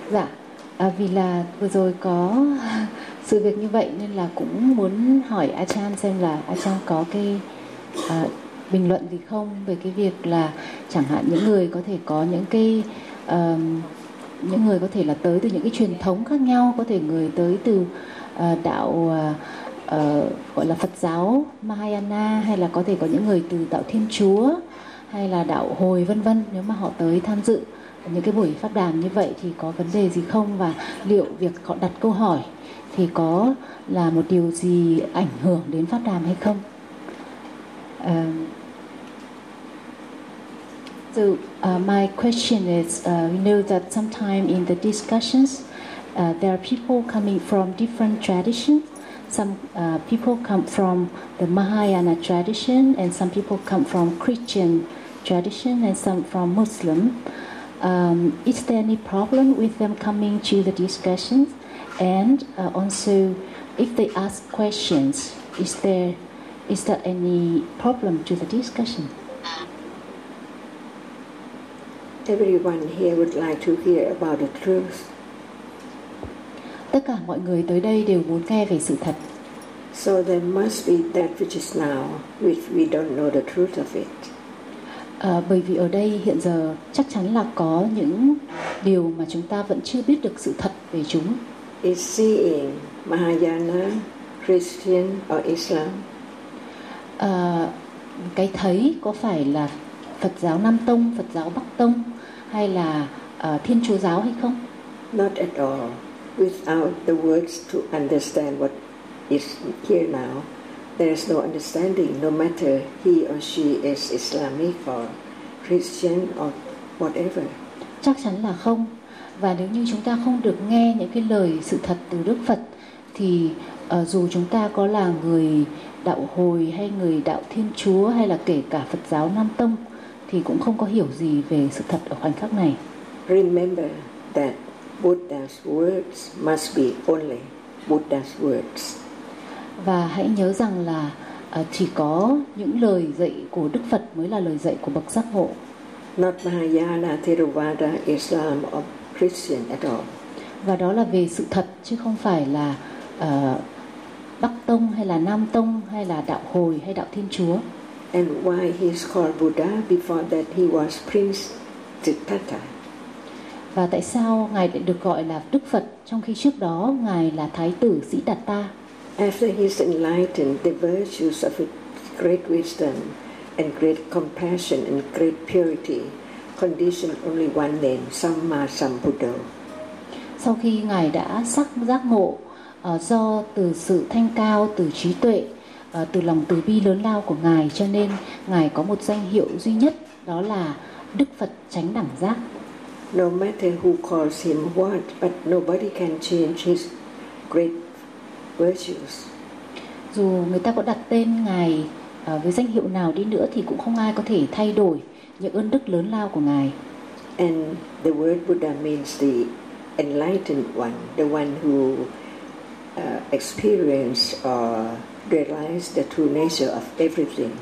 Dạ, vì là vừa rồi có sự việc như vậy nên là cũng muốn hỏi Achan xem là Achan có cái bình luận gì không về cái việc là chẳng hạn những người có thể có những cái những người có thể là tới từ những cái truyền thống khác nhau, có thể người tới từ đạo gọi là Phật giáo Mahayana, hay là có thể có những người từ đạo Thiên Chúa hay là đạo Hồi vân vân. Nếu mà họ tới tham dự những cái buổi pháp đàm như vậy thì có vấn đề gì không, và liệu việc họ đặt câu hỏi thì có là một điều gì ảnh hưởng đến pháp đàm hay không? So my question is, we know that sometime in the discussions there are people coming from different traditions. Some people come from the Mahayana tradition, and some people come from Christian tradition, and some from Muslim. Is there any problem with them coming to the discussions? And also, if they ask questions, is there any problem to the discussion? Everyone here would like to hear about the truth. Tất cả mọi người tới đây đều muốn nghe về sự thật. So there must be that which is now, which we don't know the truth of it. Bởi vì ở đây hiện giờ chắc chắn là có những điều mà chúng ta vẫn chưa biết được sự thật về chúng. Is seeing Mahayana, Christian or Islam? Cái thấy có phải là Phật giáo Nam Tông, Phật giáo Bắc Tông hay là Thiên Chúa giáo hay không? Not at all. Without the words to understand what is here now, there is no understanding, no matter he or she is Islamic or Christian or whatever. Chắc chắn là không. Và nếu như chúng ta không được nghe những cái lời sự thật từ Đức Phật thì dù chúng ta có là người đạo Hồi hay người đạo Thiên Chúa hay là kể cả Phật giáo Nam Tông thì cũng không có hiểu gì về sự thật ở khoảnh khắc này. Remember that Buddha's words must be only Buddha's words. Và hãy nhớ rằng là chỉ có những lời dạy của Đức Phật mới là lời dạy của bậc giác ngộ. Not Mahayana, Theravada, Islam or Christian at all. Và đó là về sự thật chứ không phải là Bắc Tông hay là Nam Tông hay là đạo Hồi hay đạo Thiên Chúa. And why he is called Buddha? Before that he was Prince Siddhartha. Và tại sao Ngài lại được gọi là Đức Phật trong khi trước đó Ngài là Thái tử Sĩ Đạt Ta? After he is enlightened, the virtues of great wisdom and great compassion and great purity condition only one name, Samma Sambuddho. Sau khi Ngài đã giác ngộ do từ sự thanh cao, từ trí tuệ, từ lòng từ bi lớn lao của Ngài, cho nên Ngài có một danh hiệu duy nhất, đó là Đức Phật Chánh Đẳng Giác. No matter who calls him what, but nobody can change his great virtues. Dù người ta có đặt tên Ngài với danh hiệu nào đi nữa thì cũng không ai có thể thay đổi những ơn đức lớn lao của Ngài. And the word Buddha means the enlightened one, the one who experience or realize the true nature of everything.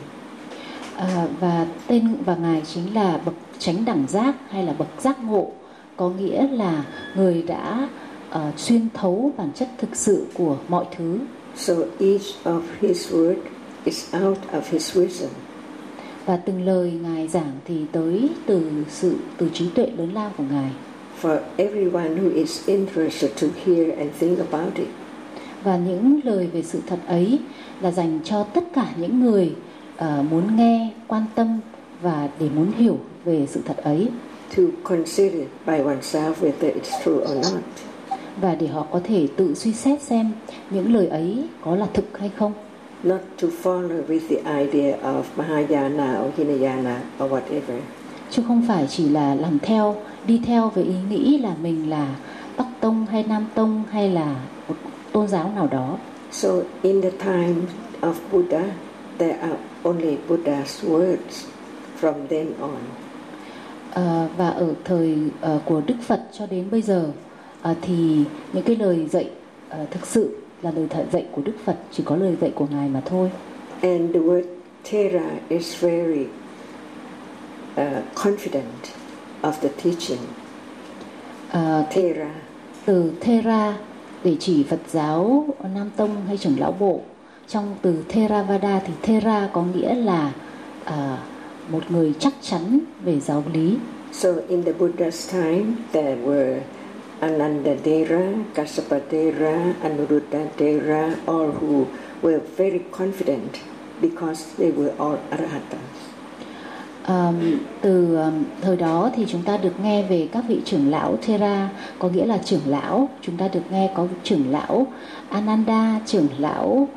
Và tên và Ngài chính là bậc Chánh Đẳng Giác hay là bậc giác ngộ, có nghĩa là người đã xuyên thấu bản chất thực sự của mọi thứ. So each of his word is out of his wisdom. Và từng lời Ngài giảng thì tới từ trí tuệ lớn lao của Ngài. For everyone who is interested to hear and think about it. Và những lời về sự thật ấy là dành cho tất cả những người muốn nghe, quan tâm và để muốn hiểu về sự thật ấy. To consider by oneself whether it's true or not. Và để họ có thể tự suy xét xem những lời ấy có là thực hay không. Not to follow with the idea of Mahayana or Hinayana or whatever. Chứ không phải chỉ là đi theo với ý nghĩ là mình là Bắc Tông hay Nam Tông hay là một tôn giáo nào đó. So in the time of Buddha, there are only Buddha's words from then on. Và ở thời của Đức Phật cho đến bây giờ thì những cái lời dạy thực sự là lời dạy của Đức Phật, chỉ có lời dạy của Ngài mà thôi. And the word Thera is very confident of the teaching. Thera. Từ Thera để chỉ Phật giáo Nam Tông hay trưởng lão bộ. Trong từ Theravada thì Thera có nghĩa là một người chắc chắn về giáo lý. So in the Buddha's time there were Anandadera, Kasapadera, Anuruddhadera, all who were very confident because they were all Arahatas. Từ thời đó thì chúng ta được nghe về các vị trưởng lão Thera, có nghĩa là trưởng lão. Chúng ta được nghe có trưởng lão Ananda, trưởng lão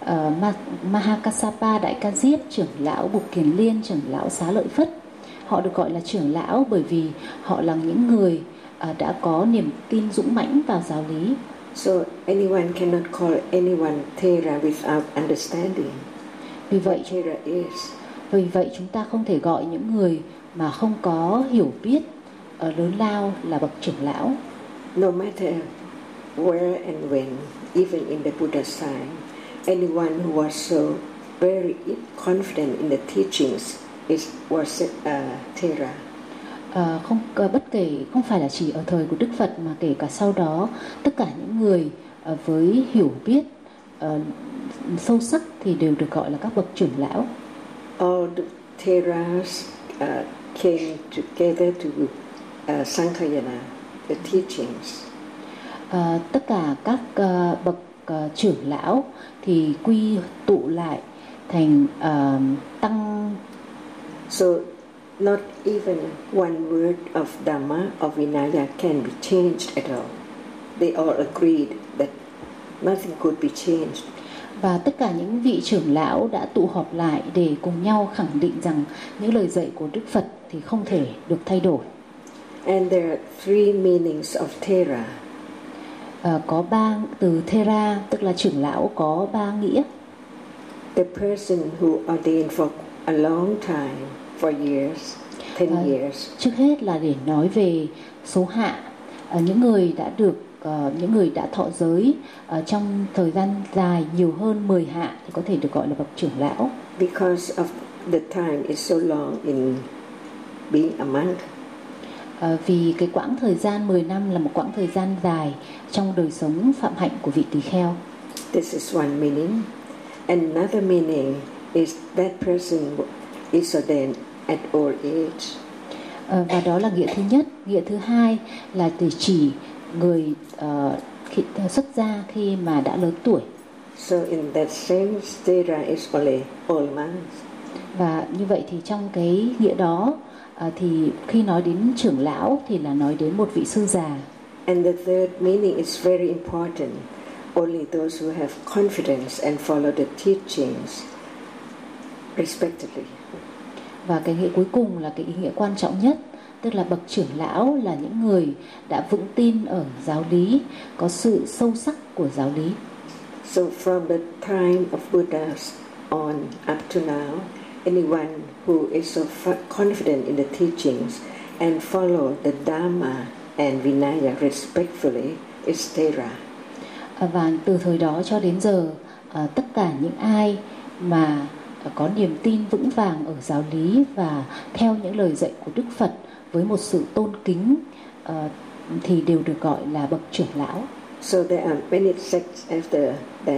Mahakassapa Đại Ca Diếp, trưởng lão Bục Kiền Liên, trưởng lão Xá Lợi Phất. Họ được gọi là trưởng lão bởi vì họ là những người đã có niềm tin dũng mãnh vào giáo lý. So anyone cannot call anyone Thera without understanding what Thera is. Vì vậy chúng ta không thể gọi những người mà không có hiểu biết lớn lao là bậc trưởng lão. No matter where and when, even in the Buddha's time, anyone who was so very confident in the teachings was Thera. Bất kể không phải là chỉ ở thời của Đức Phật mà kể cả sau đó, tất cả những người với hiểu biết sâu sắc thì đều được gọi là các bậc trưởng lão. All the Theras came together to Sankhayana, the teachings. Tất cả các bậc trưởng lão thì quy tụ lại thành tăng. So not even one word of Dhamma or Vinaya can be changed at all. They all agreed that nothing could be changed. Và tất cả những vị trưởng lão đã tụ họp lại để cùng nhau khẳng định rằng những lời dạy của Đức Phật thì không thể được thay đổi. And there are three meanings of Thera. Có ba từ Thera, tức là trưởng lão, có ba nghĩa. The person who ordained for a long time, for years, 10 years. Trước hết là để nói về số hạ, những người đã được những người đã thọ giới trong thời gian dài nhiều hơn 10 hạ thì có thể được gọi là bậc trưởng lão. Because of the time is so long in being a monk. Vì cái quãng thời gian 10 năm là một quãng thời gian dài trong đời sống phạm hạnh của vị tỳ kheo. This is one meaning. Another meaning is that person is ordained at old age. Và đó là nghĩa thứ nhất. Nghĩa thứ hai là để chỉ người xuất gia khi mà đã lớn tuổi. So in that sense, Thera is only old monks. Và như vậy thì trong cái nghĩa đó thì khi nói đến trưởng lão thì là nói đến một vị sư già. And the third meaning is very important. Only those who have confidence and follow the teachings respectively. Và cái nghĩa cuối cùng là cái ý nghĩa quan trọng nhất, tức là bậc trưởng lão là những người đã vững tin ở giáo lý, có sự sâu sắc của giáo lý. So from the time of Buddha on up to now, anyone who is so confident in the teachings and follow the Dhamma and Vinaya respectfully is Thera. Và từ thời đó cho đến giờ, tất cả những ai mà có niềm tin vững vàng ở giáo lý và theo những lời dạy của Đức Phật với một sự tôn kính thì đều được gọi là bậc trưởng lão. So there are many sects after that.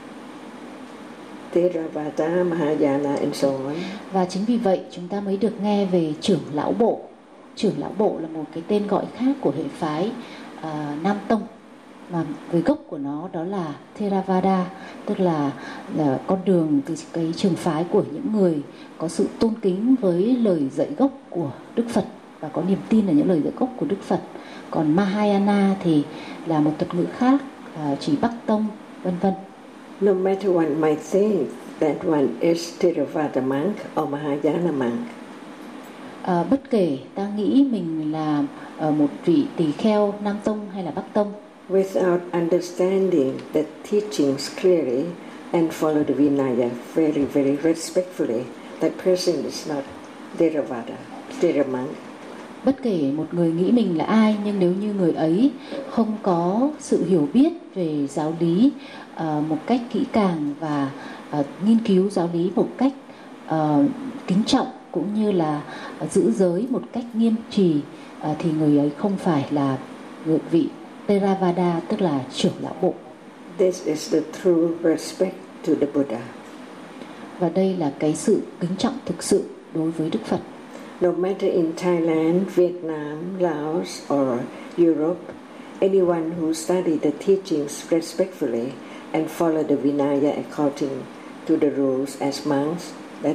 Theravada, Mahayana and so on. Và chính vì vậy chúng ta mới được nghe về trưởng lão bộ. Trưởng lão bộ là một cái tên gọi khác của hệ phái Nam Tông, mà với gốc của nó đó là Theravada, tức là con đường, cái trường phái của những người có sự tôn kính với lời dạy gốc của Đức Phật và có niềm tin ở những lời dạy gốc của Đức Phật. Còn Mahayana thì là một thuật ngữ khác, chỉ Bắc Tông, vân vân. No matter one might think that one is Theravada monk or Mahayana monk. Bất kể ta nghĩ mình là một vị tỳ kheo Nam Tông hay là Bắc Tông, without understanding the teachings clearly and follow the Vinaya very, very respectfully, that person is not Theravada, Thera monk. Bất kể một người nghĩ mình là ai, nhưng nếu như người ấy không có sự hiểu biết về giáo lý một cách kỹ càng và nghiên cứu giáo lý một cách kính trọng cũng như là giữ giới một cách nghiêm trì thì người ấy không phải là vị Theravada, tức là trưởng lão bộ. This is the true respect to the Buddha. Và đây là cái sự kính trọng thực sự đối với Đức Phật. No matter in Thailand, Vietnam, Laos or Europe, anyone who study the teachings respectfully and follow the Vinaya according to the rules as monks, that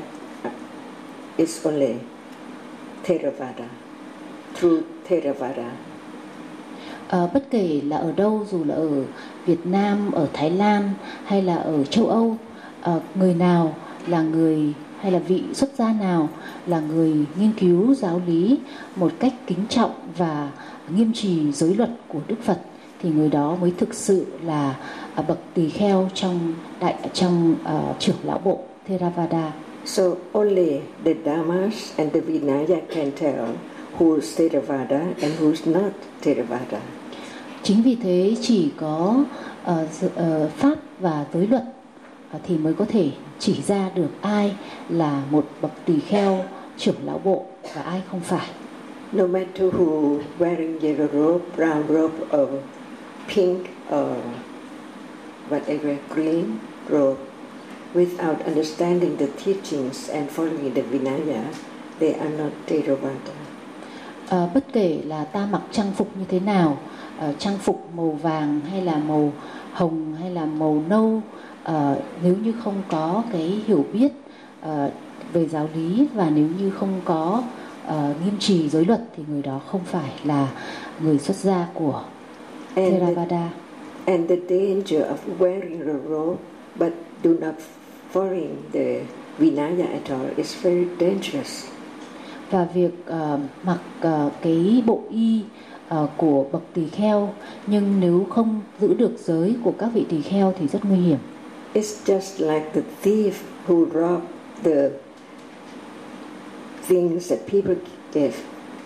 is only Theravada, true Theravada. Bất kể là ở đâu, dù là ở Việt Nam, ở Thái Lan hay là ở châu Âu, người nào là người hay là vị xuất gia nào là người nghiên cứu giáo lý một cách kính trọng và nghiêm trì giới luật của Đức Phật thì người đó mới thực sự là bậc tỳ kheo trong trưởng lão bộ Theravada. So only the Dhammas and the Vinaya can tell who's Theravada and who's not Theravada. Chính vì thế chỉ có pháp và giới luật thì mới có thể chỉ ra được ai là một bậc tỳ kheo trưởng lão bộ và ai không phải. No matter who wearing yellow robe, brown robe or pink or whatever green robe, without understanding the teachings and following the Vinaya, they are not Theravada. Bất kể là ta mặc trang phục như thế nào, trang phục màu vàng hay là màu hồng hay là màu nâu, nếu như không có cái hiểu biết về giáo lý và nếu như không có nghiêm trì giới luật thì người đó không phải là người xuất gia của Theravada. And the danger of wearing a robe but do not following the Vinaya at all is very dangerous. Và việc mặc cái bộ y của bậc tỳ kheo nhưng nếu không giữ được giới của các vị tỳ kheo thì rất nguy hiểm. It's just like the thief who robbed the things that people give.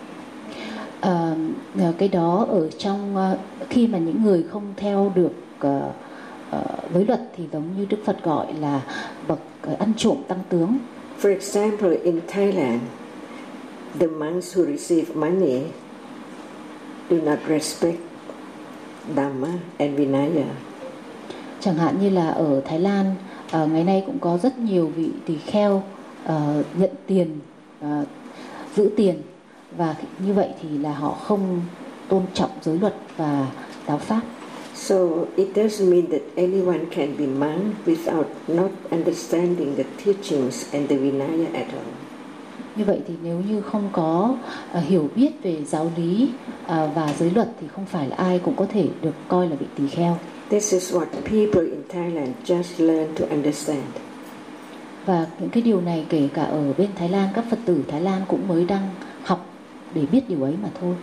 Cái đó ở trong khi mà những người không theo được giới luật thì giống như Đức Phật gọi là bậc ăn trộm tăng tướng. For example, in Thailand, the monks who receive money do not respect Dhamma and Vinaya. Chẳng hạn như là ở Thái Lan, ngày nay cũng có rất nhiều vị tỳ kheo nhận tiền, giữ tiền, và như vậy thì là họ không tôn trọng giới luật và giáo pháp. So it doesn't mean that anyone can be monk without not understanding the teachings and the Vinaya at all. Như vậy thì nếu như không có hiểu biết về giáo lý và giới luật thì không phải là ai cũng có thể được coi là vị tỳ kheo. This is what people in Thailand just learn to understand. Và những cái điều này kể cả ở bên Thái Lan, các Phật tử Thái Lan cũng mới đang học để biết điều ấy mà thôi.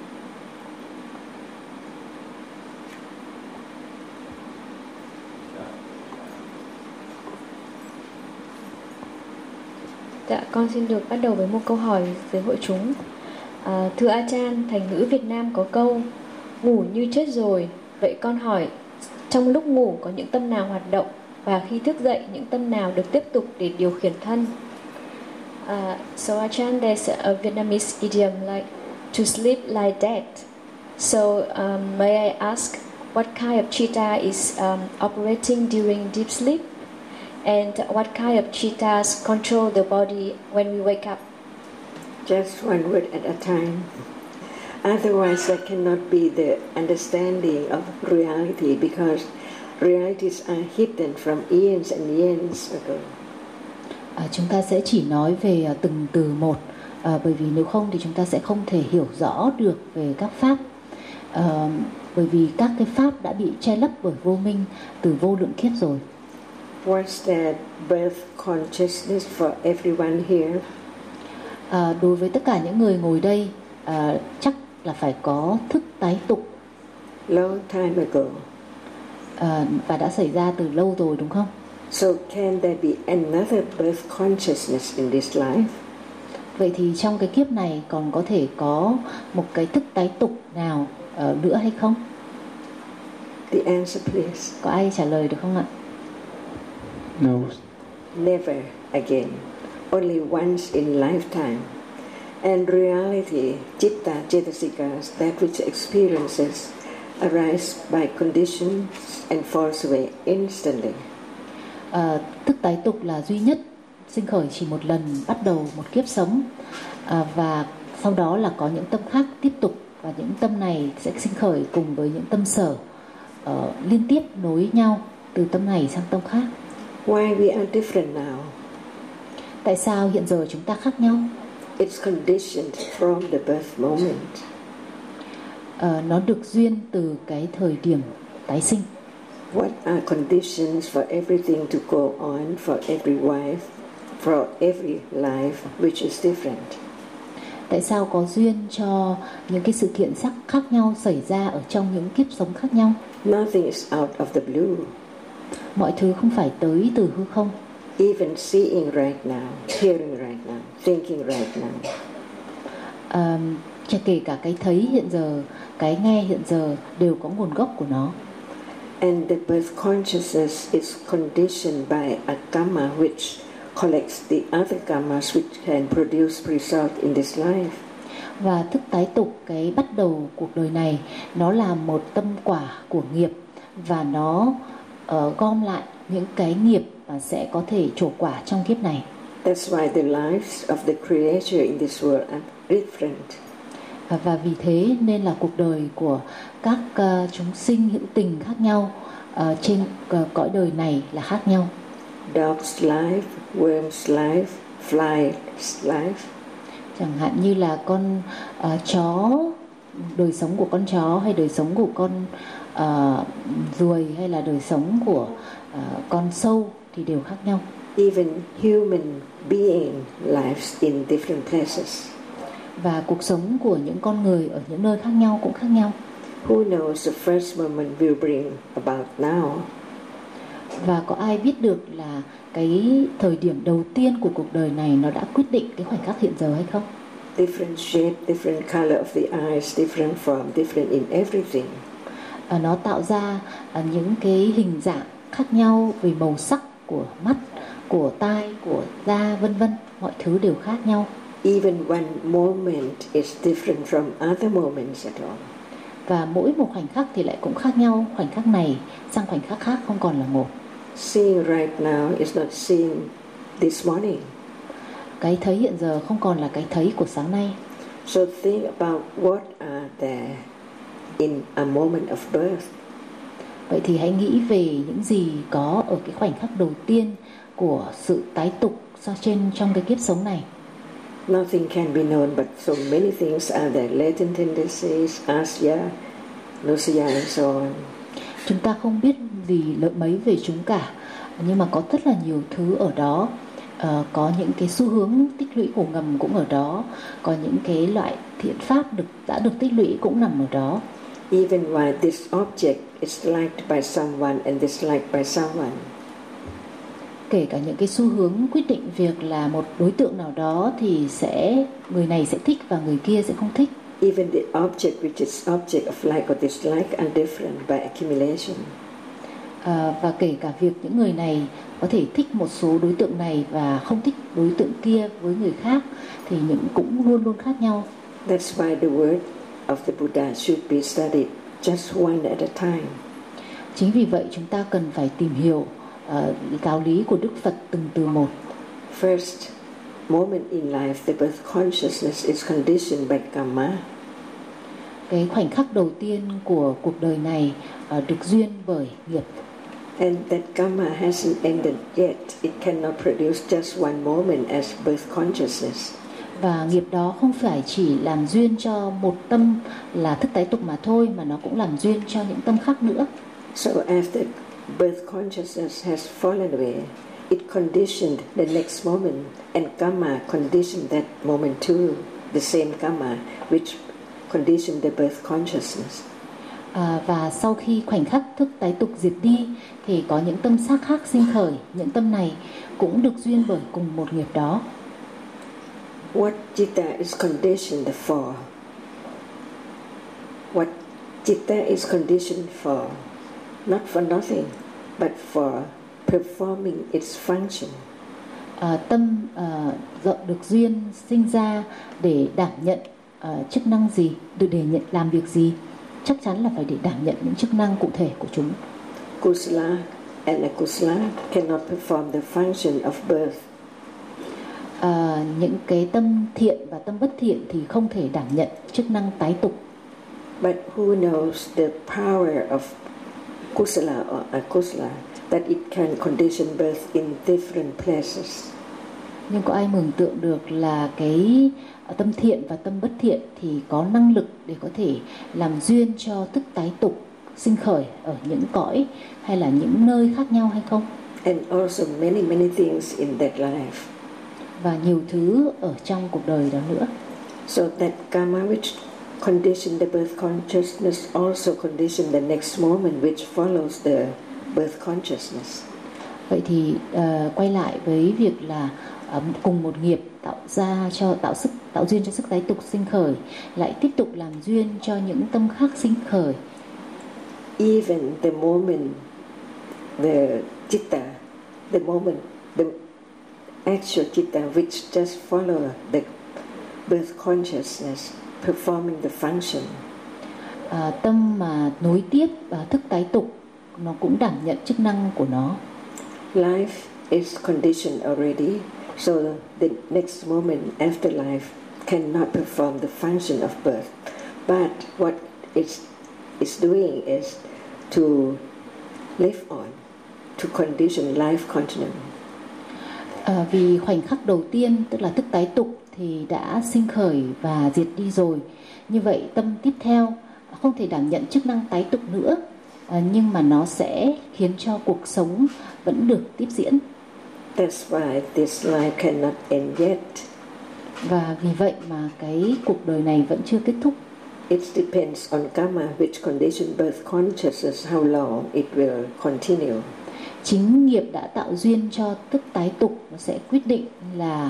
Dạ, con xin được bắt đầu với một câu hỏi với hội chúng. Thưa A Chan, thành ngữ Việt Nam có câu ngủ như chết rồi. Vậy con hỏi, trong lúc ngủ có những tâm nào hoạt động và khi thức dậy những tâm nào được tiếp tục để điều khiển thân? So A Chan, there's a Vietnamese idiom like to sleep like dead. So may I ask what kind of chitta is operating during deep sleep? And what kind of chittas control the body when we wake up? Just one word at a time. Otherwise, there cannot be the understanding of reality because realities are hidden from years and years ago. Chúng ta sẽ chỉ nói về từng từ một, bởi vì nếu không thì chúng ta sẽ không thể hiểu rõ được về các pháp. Bởi vì các cái pháp đã bị che lấp bởi vô minh từ vô lượng kiếp rồi. Was there birth consciousness for everyone here? Đối với tất cả những người ngồi đây, chắc là phải có thức tái tục. Long time ago. Và đã xảy ra từ lâu rồi, đúng không? So can there be another birth consciousness in this life? Vậy thì trong cái kiếp này còn có thể có một cái thức tái tục nào nữa hay không? The answer, please. Có ai trả lời được không ạ? No. Never again. Only once in lifetime. And reality, citta, cetasika, that which experiences arises by conditions and falls away instantly. Thức tái tục là duy nhất, sinh khởi chỉ một lần, bắt đầu một kiếp sống, và sau đó là có những tâm khác tiếp tục, và những tâm này sẽ sinh khởi cùng với những tâm sở liên tiếp nối nhau từ tâm này sang tâm khác. Why we are different now? Tại sao hiện giờ chúng ta khác nhau? It's conditioned from the birth moment. Nó được duyên từ cái thời điểm tái sinh. What are conditions for everything to go on, for every wife, for every life, which is different? Tại sao có duyên cho những cái sự kiện sắc khác nhau xảy ra ở trong những kiếp sống khác nhau? Nothing is out of the blue. Mọi thứ không phải tới từ hư không. Even seeing right now, hearing right now, thinking right now. Kể cả cái thấy hiện giờ, cái nghe hiện giờ đều có nguồn gốc của nó. And the birth consciousness is conditioned by a karma which collects the other karmas which can produce result in this life. Và thức tái tục, cái bắt đầu cuộc đời này, nó là một tâm quả của nghiệp, và nó gom lại những cái nghiệp mà sẽ có thể trổ quả trong kiếp này. That's why the lives of the creator in this world are different. Và vì thế nên là cuộc đời của các chúng sinh hữu tình khác nhau trên cõi đời này là khác nhau. Dog's life, worm's life, fly's life. Chẳng hạn như là con chó, đời sống của con chó, hay đời sống của con ruồi, hay là đời sống của con sâu thì đều khác nhau. Even human being lives in different places. Và cuộc sống của những con người ở những nơi khác nhau cũng khác nhau. Who knows the first moment will bring about now? Và có ai biết được là cái thời điểm đầu tiên của cuộc đời này nó đã quyết định cái khoảnh khắc hiện giờ hay không? Different shape, different color of the eyes, different form, different in everything. Nó tạo ra những cái hình dạng khác nhau về màu sắc của mắt, của tai, của da, vân vân. Mọi thứ đều khác nhau. Even one moment is different from other moments at all. Và mỗi một khoảnh khắc thì lại cũng khác nhau. Khoảnh khắc này sang khoảnh khắc khác không còn là một. Seeing right now is not seeing this morning. Cái thấy hiện giờ không còn là cái thấy của sáng nay. So think about what are there in a moment of birth. Vậy thì hãy nghĩ về những gì có ở cái khoảnh khắc đầu tiên của sự tái tục trong cái kiếp sống này. Nothing can be known, but so many things are there. Latent tendencies, asya, nusya, and so on. Chúng ta không biết gì lợi mấy về chúng cả, nhưng mà có rất là nhiều thứ ở đó. Có những cái xu hướng tích lũy khổ ngầm cũng ở đó. Có những cái loại thiện pháp đã được tích lũy cũng nằm ở đó. Even while this object is liked by someone and disliked by someone. Kể cả những cái xu hướng quyết định việc là một đối tượng nào đó thì người này sẽ thích và người kia sẽ không thích. Even the object which is object of like or dislike are different by accumulation. Và kể cả việc những người này có thể thích một số đối tượng này và không thích đối tượng kia với người khác thì cũng luôn luôn khác nhau. That's why the word of the Buddha should be studied just one at a time. Chính vì vậy chúng ta cần phải tìm hiểu giáo lý của Đức Phật từng từ một. First moment in life, the birth consciousness is conditioned by karma. Cái khoảnh khắc đầu tiên của cuộc đời này được duyên bởi nghiệp. And that karma hasn't ended yet. It cannot produce just one moment as birth consciousness. Và nghiệp đó không phải chỉ làm duyên cho một tâm là thức tái tục mà thôi, mà nó cũng làm duyên cho những tâm khác nữa. So after birth consciousness has fallen away, it conditioned the next moment, and karma conditioned that moment too. The same karma which conditioned the birth consciousness. Và sau khi khoảnh khắc thức tái tục diệt đi thì có những tâm sắc khác sinh khởi. Những tâm này cũng được duyên bởi cùng một nghiệp đó. What citta is conditioned for? What citta is conditioned for? Not for nothing, but for performing its function. Tâm được duyên sinh ra để đảm nhận chức năng gì, để làm việc gì? chắc chắn là phải để đảm nhận những chức năng cụ thể của chúng. Kusala and akusala cannot perform the function of birth. Những cái tâm thiện và tâm bất thiện thì không thể đảm nhận chức năng tái tục. But who knows the power of kusala or akusala, that it can condition birth in different places? Nhưng có ai mường tượng được là cái tâm thiện và tâm bất thiện thì có năng lực để có thể làm duyên cho tức tái tục sinh khởi ở những cõi hay là những nơi khác nhau hay không? And also many things in that life. Và nhiều thứ ở trong cuộc đời đó nữa. So that karma which condition the birth consciousness also condition the next moment which follows the birth consciousness. Vậy thì quay lại với việc là cùng một nghiệp tạo duyên cho sức tái tục sinh khởi, lại tiếp tục làm duyên cho những tâm khác sinh khởi. Even the moment the chitta, the actual chitta which just follow the birth consciousness performing the function. Tâm mà nối tiếp thức tái tục nó cũng đảm nhận chức năng của nó. Life is conditioned already, so the next moment after life cannot perform the function of birth. But what it's doing is to live on, to condition life continuum. Vì khoảnh khắc đầu tiên, tức là thức tái tục, thì đã sinh khởi và diệt đi rồi. Như vậy tâm tiếp theo không thể đảm nhận chức năng tái tục nữa, nhưng mà nó sẽ khiến cho cuộc sống vẫn được tiếp diễn. That's why this life cannot end yet. Và vì vậy mà cái cuộc đời này vẫn chưa kết thúc. It depends on karma which condition birth consciousness, how long it will continue. Chính nghiệp đã tạo duyên cho tức tái tục, nó sẽ quyết định là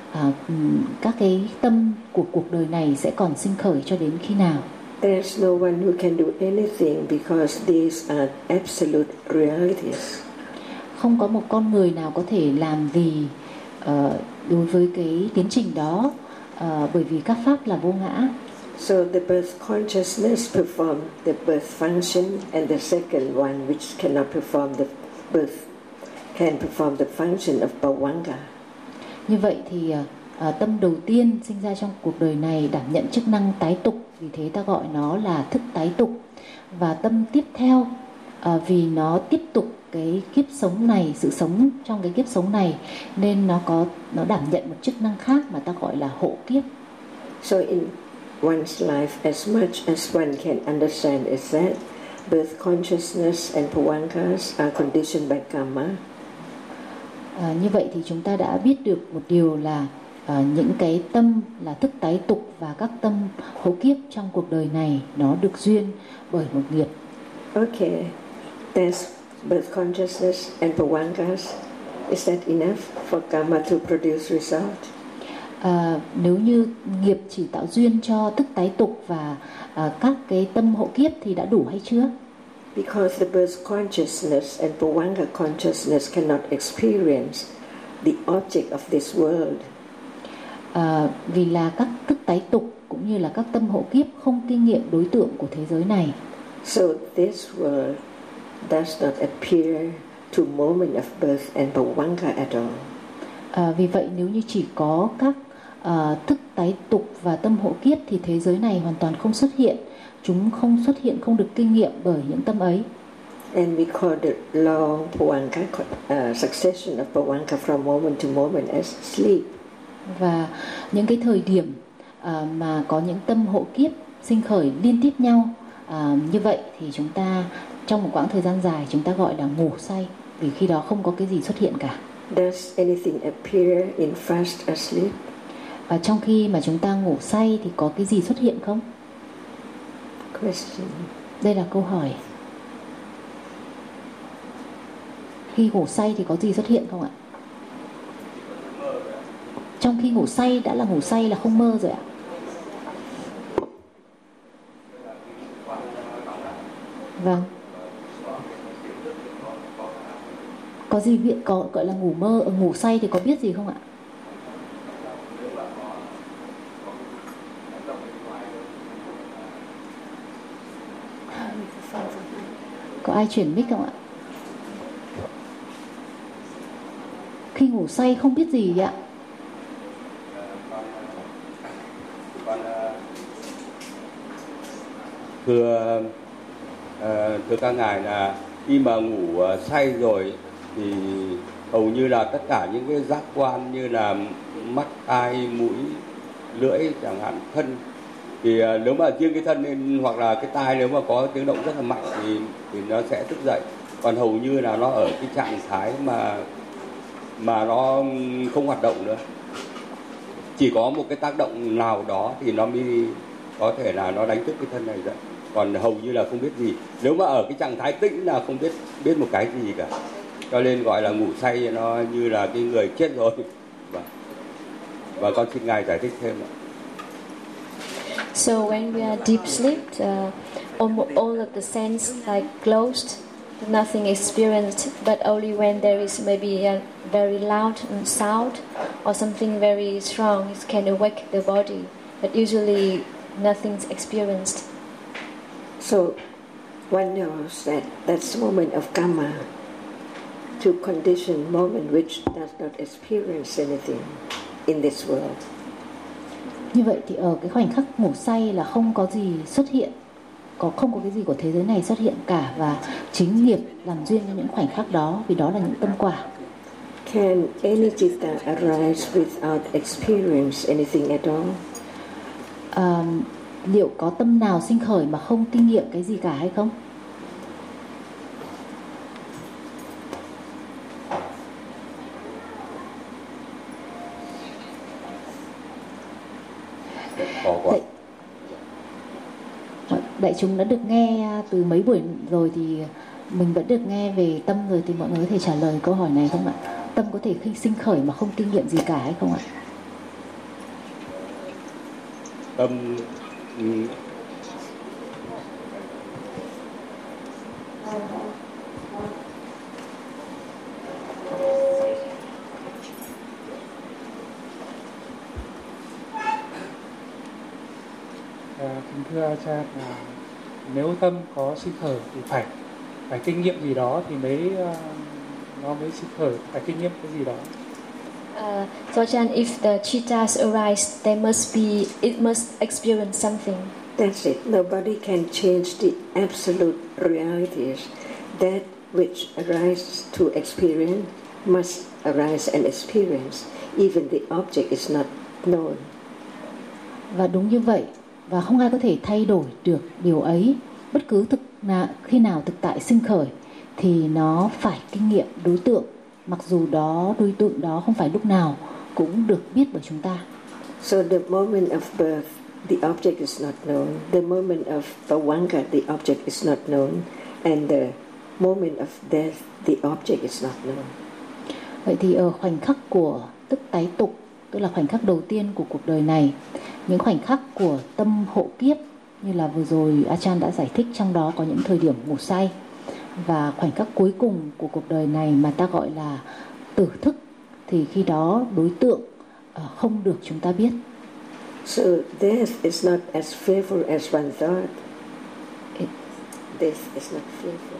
các cái tâm của cuộc đời này sẽ còn sinh khởi cho đến khi nào. There's no one who can do anything because these are absolute realities. Không có một con người nào có thể làm gì đối với cái tiến trình đó, bởi vì các pháp là vô ngã. So the birth consciousness perform the birth function, and the second one which cannot perform the birth can perform the function of bhavanga. Như vậy thì tâm đầu tiên sinh ra trong cuộc đời này đảm nhận chức năng tái tục, vì thế ta gọi nó là thức tái tục. Và tâm tiếp theo, vì nó tiếp tục cái kiếp sống này, sự sống trong cái kiếp sống này, nên nó đảm nhận một chức năng khác mà ta gọi là hộ kiếp. So in one's life, as much as one can understand is that birth consciousness and bhavangas are conditioned by karma. Như vậy thì chúng ta đã biết được một điều là những cái tâm là thức tái tục và các tâm hộ kiếp trong cuộc đời này nó được duyên bởi một nghiệp. Okay, there's birth consciousness and bhavangas. Is that enough for karma to produce result? Nếu như nghiệp chỉ tạo duyên cho thức tái tục và các cái tâm hộ kiếp thì đã đủ hay chưa? Because the birth consciousness and bhavanga consciousness cannot experience the object of this world. Vì là các thức tái tục cũng như là các tâm hộ kiếp không kinh nghiệm đối tượng của thế giới này. So this world does not appear to moment of birth and bhavanga at all. Vì vậy nếu như chỉ có các thức tái tục và tâm hộ kiếp thì thế giới này hoàn toàn không xuất hiện. Chúng không xuất hiện, không được kinh nghiệm bởi những tâm ấy. And we call the long bhavanga succession of bhavanga from moment to moment as sleep. Và những cái thời điểm mà có những tâm hộ kiếp sinh khởi liên tiếp nhau, như vậy thì chúng ta trong một quãng thời gian dài chúng ta gọi là ngủ say, vì khi đó không có cái gì xuất hiện cả. Does anything appear in fast asleep? Trong khi mà chúng ta ngủ say thì có cái gì xuất hiện không? Question. Đây là câu hỏi. Khi ngủ say thì có gì xuất hiện không ạ? Trong khi ngủ say đã là ngủ say là không mơ rồi ạ. Vâng. Có gì có gọi là ngủ mơ, ngủ say thì có biết gì không ạ? Có ai chuyển mic không ạ? Khi ngủ say không biết gì ạ? Thưa các ngài, là khi mà ngủ say rồi thì hầu như là tất cả những cái giác quan như là mắt, tai, mũi, lưỡi chẳng hạn, thân, thì nếu mà riêng cái thân nên, hoặc là cái tai nếu mà có tiếng động rất là mạnh thì nó sẽ thức dậy. Còn hầu như là nó ở cái trạng thái mà nó không hoạt động nữa. Chỉ có một cái tác động nào đó thì nó mới có thể là nó đánh thức cái thân này dậy. Còn hầu như là không biết gì. Nếu mà ở cái trạng thái tĩnh là không biết một cái gì cả. Cho nên gọi là ngủ say, nó như là cái người chết rồi. Và con xin ngài giải thích thêm ạ. So when we are deep sleep, all of the senses like closed, nothing experienced, but only when there is maybe a very loud sound or something very strong, it can awake the body. But usually nothing's experienced. So one knows that that's moment of karma, to condition moment which does not experience anything in this world. Như vậy thì ở cái khoảnh khắc ngủ say là không có gì xuất hiện, không có cái gì của thế giới này xuất hiện cả, và chính nghiệp làm duyên cho những khoảnh khắc đó, vì đó là những tâm quả. Can any citta arise without experience anything at all? Liệu có tâm nào sinh khởi mà không kinh nghiệm cái gì cả hay không? Đại chúng đã được nghe từ mấy buổi rồi thì mình vẫn được nghe về tâm rồi, thì mọi người có thể trả lời câu hỏi này không ạ? Tâm có thể khi sinh khởi mà không kinh nghiệm gì cả hay không ạ? Tâm kính thưa A Chan, là nếu tâm có sinh khởi thì phải kinh nghiệm gì đó thì nó mới sinh khởi, phải kinh nghiệm cái gì đó. So Ajahn, if the chittas arise, it must experience something. That's it. Nobody can change the absolute realities. That which arises to experience must arise and experience, even the object is not known. Và đúng như vậy, và không ai có thể thay đổi được điều ấy. Bất cứ khi nào thực tại sinh khởi thì nó phải kinh nghiệm đối tượng, mặc dù đối tượng đó không phải lúc nào cũng được biết bởi chúng ta. So the moment of birth, the object is not known. The moment of Bhavanga, the object is not known. And the moment of death, the object is not known. Vậy thì ở khoảnh khắc của tức tái tục, tức là khoảnh khắc đầu tiên của cuộc đời này, những khoảnh khắc của tâm hộ kiếp như là vừa rồi Achan đã giải thích, trong đó có những thời điểm ngủ say, và khoảnh khắc cuối cùng của cuộc đời này mà ta gọi là tử thức, thì khi đó đối tượng không được chúng ta biết. So death is not as fearful as one thought. Death is not fearful.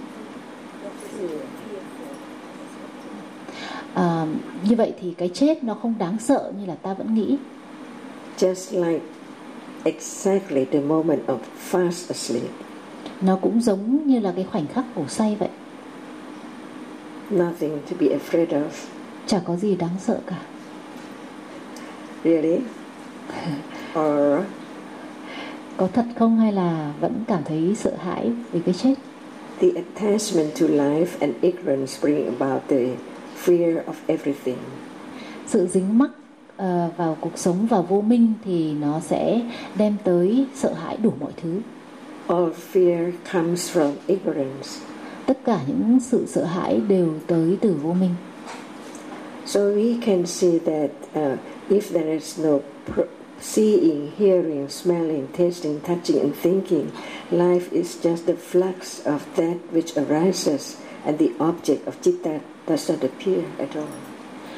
Như vậy thì cái chết nó không đáng sợ như là ta vẫn nghĩ. Just like exactly the moment of fast asleep. Nó cũng giống như là cái khoảnh khắc ngủ say vậy. Nothing to be afraid of. Chả có gì đáng sợ cả. Really? Or có thật không, hay là vẫn cảm thấy sợ hãi về cái chết? The attachment to life and ignorance bring about the fear of everything. Sự dính mắc vào cuộc sống và vô minh thì nó sẽ đem tới sợ hãi đủ mọi thứ. All fear comes from ignorance. Tất cả những sự sợ hãi đều tới từ vô minh. So we can see that if there is no seeing, hearing, smelling, tasting, touching and thinking, life is just the flux of that which arises and the object of citta does not appear at all.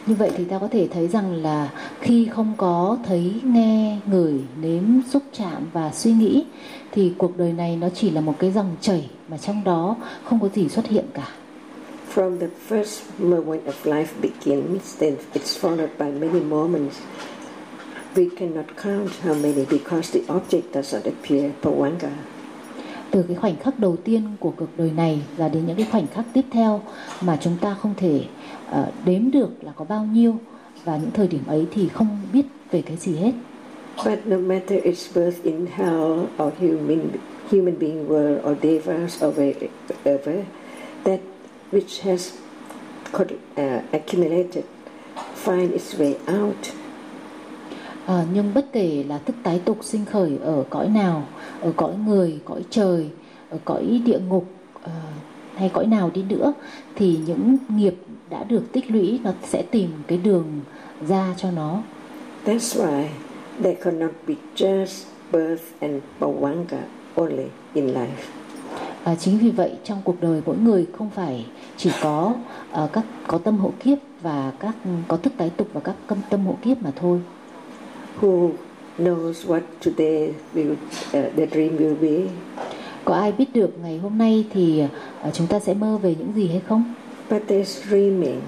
Như vậy thì ta có thể thấy rằng là khi không có thấy, nghe, ngửi, nếm, xúc chạm và suy nghĩ thì cuộc đời này nó chỉ là một cái dòng chảy mà trong đó không có gì xuất hiện cả. From the first moment of life begins, then it's followed by many moments. We cannot count how many because the object doesn't appear, Bhavanga. Từ cái khoảnh khắc đầu tiên của cuộc đời này là đến những cái khoảnh khắc tiếp theo mà chúng ta không thể đếm được là có bao nhiêu, và những thời điểm ấy thì không biết về cái gì hết. But no matter it's birth in hell or human being world or devas or wherever, that which has accumulated find its way out. Nhưng bất kể là thức tái tục sinh khởi ở cõi nào, ở cõi người, cõi trời, ở cõi địa ngục hay cõi nào đi nữa, thì những nghiệp đã được tích lũy nó sẽ tìm cái đường ra cho nó. That's why there cannot be just birth and bhavanga only in life. Chính vì vậy trong cuộc đời mỗi người không phải chỉ có có tâm hộ kiếp và có thức tái tục và các tâm hộ kiếp mà thôi. Who knows what today the dream will be? Có ai biết được ngày hôm nay thì chúng ta sẽ mơ về những gì hay không? But there's dreaming.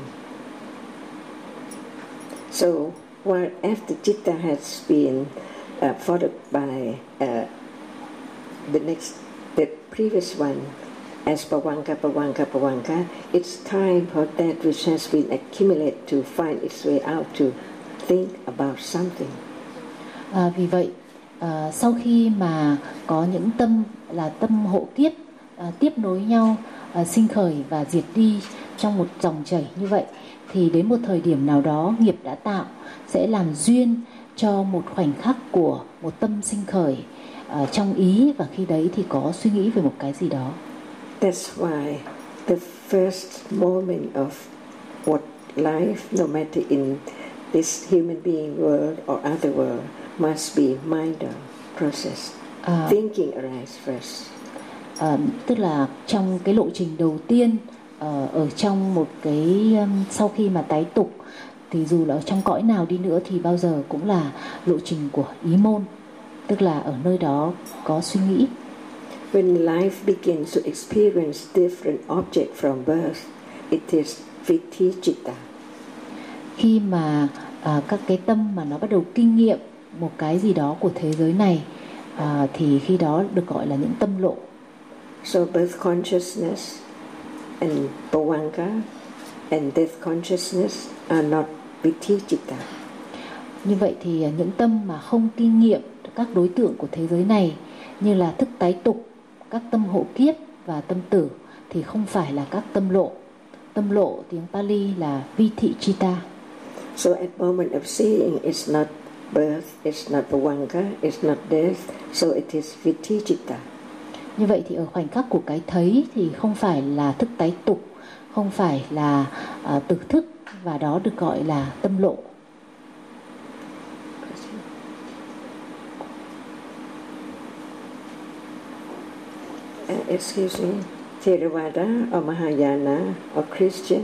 So while after Chitta has been followed by the previous one as Bhavanga, it's time for that which has been accumulated to find its way out to think about something. Vì vậy sau khi mà có những tâm là tâm hộ kiếp tiếp nối nhau sinh khởi và diệt đi trong một dòng chảy như vậy, thì đến một thời điểm nào đó nghiệp đã tạo sẽ làm duyên cho một khoảnh khắc của một tâm sinh khởi trong ý, và khi đấy thì có suy nghĩ về một cái gì đó. That's why the first moment of what life, no matter in this human being world or other world, must be mind process. Thinking arises first. Tức là trong cái lộ trình đầu tiên ở trong một cái sau khi mà tái tục thì dù là ở trong cõi nào đi nữa thì bao giờ cũng là lộ trình của ý môn, tức là ở nơi đó có suy nghĩ. When life begins to experience different object from birth, it is Vritti Chitta. Khi mà các cái tâm mà nó bắt đầu kinh nghiệm một cái gì đó của thế giới này thì khi đó được gọi là những tâm lộ. So birth consciousness and Bhavanga and death consciousness are not Vritti Chitta. Như vậy thì những tâm mà không kinh nghiệm các đối tượng của thế giới này như là thức tái tục, các tâm hộ kiếp và tâm tử thì không phải là các tâm lộ. Tâm lộ tiếng Pali là Vritti Chitta. So at moment of seeing, it's not birth, it's not Bhavanga, it's not death, so it is Vritti Chitta. Như vậy thì ở khoảnh khắc của cái thấy thì không phải là thức tái tục, không phải là tử thức, và đó được gọi là tâm lộ. Excuse me, Theravada or Mahayana or Christian?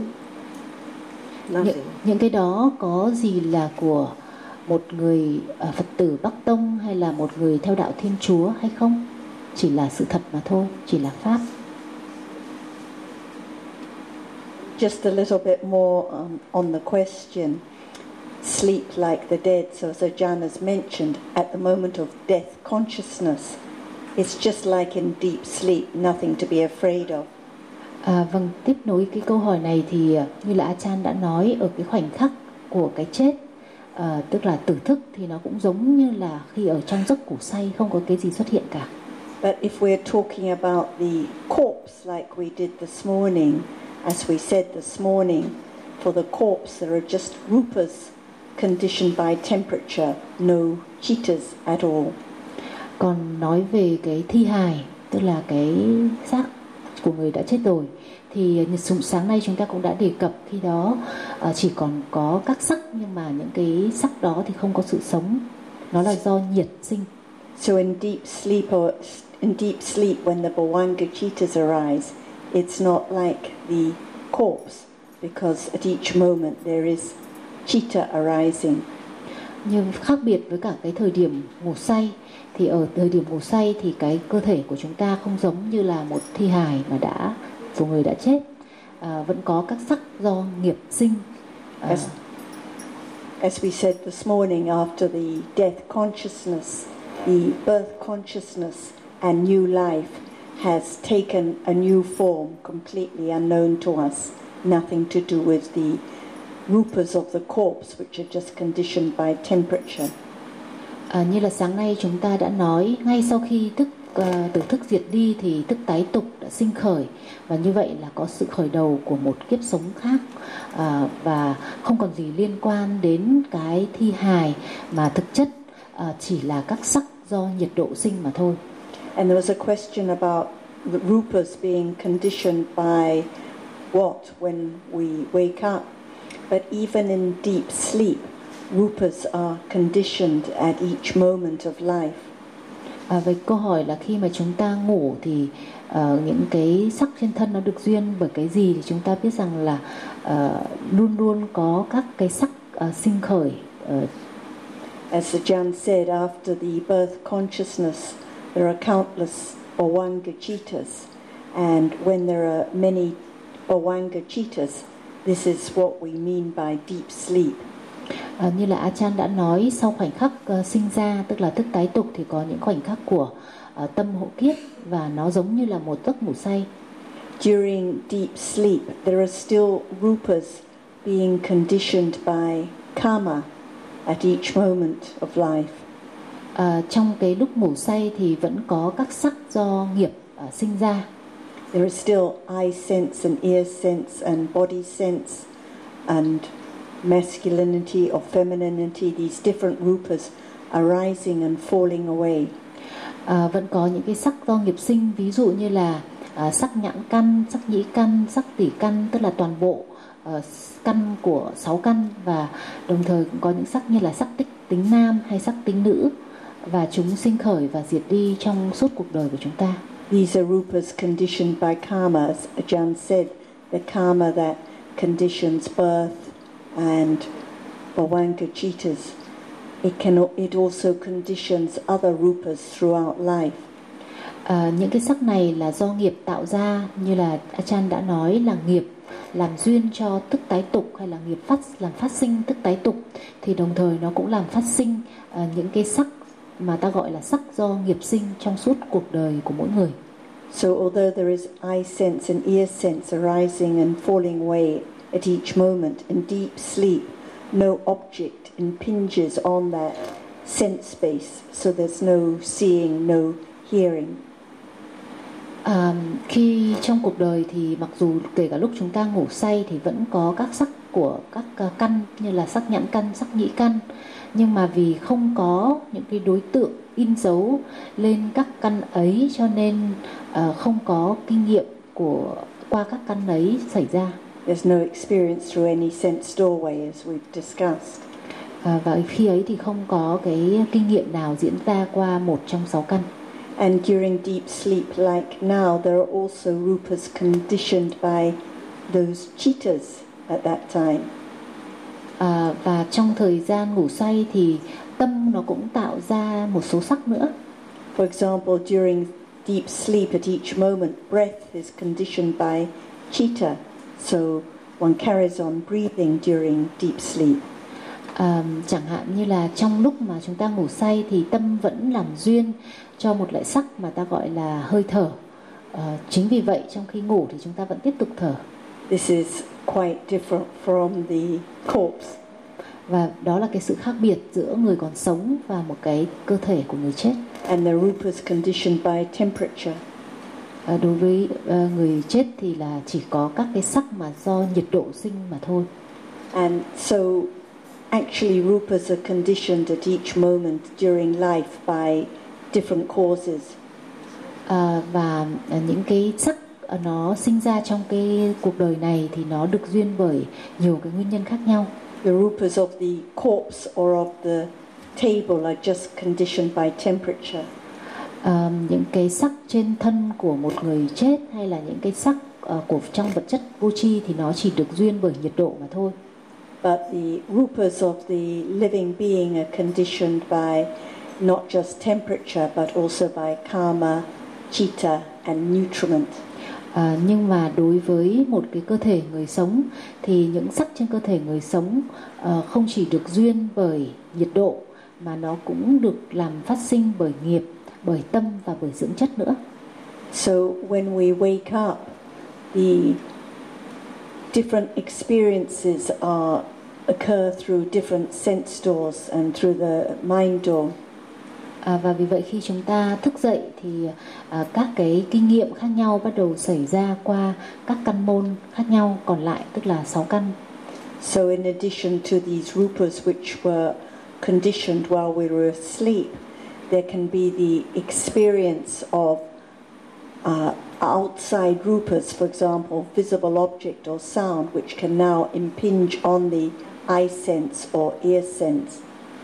Những cái đó có gì là của một người Phật tử Bắc Tông hay là một người theo đạo Thiên Chúa hay không? Chỉ là sự thật mà thôi, chỉ là pháp. Just a little bit more on the question. Sleep like the dead, so as Ajahn has mentioned, at the moment of death consciousness, it's just like in deep sleep, nothing to be afraid of. Vâng, tiếp nối cái câu hỏi này thì như là Ajahn đã nói, ở cái khoảnh khắc của cái chết, tức là tử thức, thì nó cũng giống như là khi ở trong giấc ngủ say, không có cái gì xuất hiện cả. But if we're talking about the corpse like we did this morning, as we said this morning, for the corpse there are just rupas conditioned by temperature, no chittas at all. Còn nói về cái thi hài, tức là cái xác của người đã chết rồi, thì sáng nay chúng ta cũng đã đề cập, khi đó chỉ còn có các sắc, nhưng mà những cái sắc đó thì không có sự sống, nó là do nhiệt sinh. So in deep sleep when the Bhavanga chittas arise, it's not like the corpse, because at each moment there is chitta arising. Nhưng khác biệt với cả cái thời điểm ngủ say, thì ở thời điểm ngủ say thì cái cơ thể của chúng ta không giống như là một thi hài mà của người đã chết, vẫn có các sắc do nghiệp sinh. As we said this morning, after the death consciousness, the birth consciousness and new life has taken a new form completely unknown to us, nothing to do with the rupas of the corpse, which are just conditioned by temperature. Như là sáng nay chúng ta đã nói, ngay sau khi tử thức diệt đi thì thức tái tục đã sinh khởi, và như vậy là có sự khởi đầu của một kiếp sống khác, và không còn gì liên quan đến cái thi hài, mà thực chất chỉ là các sắc do nhiệt độ sinh mà thôi. And there was a question about the rupas being conditioned by what when we wake up. But even in deep sleep, rupas are conditioned at each moment of life. Vậy câu hỏi là khi mà chúng ta ngủ thì những cái sắc trên thân nó được duyên bởi cái gì, thì chúng ta biết rằng là luôn luôn có các cái sắc sinh khởi. As Ajahn said, after the birth consciousness, there are countless Bhavanga-chittas, and when there are many Bhavanga-chittas, this is what we mean by deep sleep. Như là Ajahn đã nói, sau khoảnh khắc sinh ra, tức là thức tái tục, thì có những khoảnh khắc của tâm hộ kiếp, và nó giống như là một giấc ngủ say. During deep sleep, there are still rupas being conditioned by karma at each moment of life. Trong cái lúc ngủ say thì vẫn có các sắc do nghiệp sinh ra. There is still eye sense and ear sense and body sense and masculinity or femininity, these different rupas arising and falling away. Vẫn có những cái sắc do nghiệp sinh, ví dụ như là sắc nhãn căn, sắc nhĩ căn, sắc tỷ căn, tức là toàn bộ căn của 6 căn, và đồng thời cũng có những sắc như là sắc tính nam hay sắc tính nữ, và chúng sinh khởi và diệt đi trong suốt cuộc đời của chúng ta. These are rupas conditioned by karma. As Ajahn said, the karma that conditions birth and Bhavanga-chittas, it also conditions other rupas throughout life. Những cái sắc này là do nghiệp tạo ra, như là Ajahn đã nói, là nghiệp làm duyên cho thức tái tục, hay là nghiệp làm phát sinh thức tái tục, thì đồng thời nó cũng làm phát sinh những cái sắc mà ta gọi là sắc do nghiệp sinh trong suốt cuộc đời của mỗi người. So although there is eye sense and ear sense arising and falling away at each moment in deep sleep, no object impinges on that sense space, so there's no seeing, no hearing. Khi trong cuộc đời thì mặc dù kể cả lúc chúng ta ngủ say thì vẫn có các sắc của các căn, như là sắc nhãn căn, sắc nhĩ căn, nhưng mà vì không có những cái đối tượng in dấu lên các căn ấy, cho nên không có kinh nghiệm qua các căn ấy xảy ra. There's no experience through any sense doorway, as we've discussed. Và khi ấy thì không có cái kinh nghiệm nào diễn ra qua một trong 6 căn. And during deep sleep like now, there are also rupas conditioned by those chittas at that time. Và trong thời gian ngủ say thì tâm nó cũng tạo ra một số sắc nữa. For example, during deep sleep at each moment, breath is conditioned by chitta, so one carries on breathing during deep sleep. Chẳng hạn như là trong lúc mà chúng ta ngủ say thì tâm vẫn làm duyên cho một loại sắc mà ta gọi là hơi thở. Chính vì vậy trong khi ngủ thì chúng ta vẫn tiếp tục thở. This is quite different from the corpse. Và đó là cái sự khác biệt giữa người còn sống và một cái cơ thể của người chết. And the rupas conditioned by temperature. Đối với người chết thì là chỉ có các cái sắc mà do nhiệt độ sinh mà thôi. And so actually rupas are conditioned at each moment during life by different causes. Và những cái sắc nó sinh ra trong cái cuộc đời này thì nó được duyên bởi nhiều cái nguyên nhân khác nhau. The rupas of the corpse or of the table are just conditioned by temperature. Những cái sắc trên thân của một người chết hay là những cái sắc của trong vật chất vô tri thì nó chỉ được duyên bởi nhiệt độ mà thôi. but the rupas of the living being are conditioned by not just temperature but also by karma, chitta and nutriment. Nhưng mà đối với một cái cơ thể người sống thì những sắc trên cơ thể người sống không chỉ được duyên bởi nhiệt độ mà nó cũng được làm phát sinh bởi nghiệp, bởi tâm và bởi dưỡng chất nữa. So when we wake up, the different experiences occur through different sense doors and through the mind door. Và vì vậy khi chúng ta thức dậy thì các cái kinh nghiệm khác nhau bắt đầu xảy ra qua các căn môn khác nhau còn lại, tức là 6 căn. So in addition to these rupas which were conditioned while we were asleep, there can be the experience of outside rupas, for example, visible object or sound, which can now impinge on the eye sense or ear sense.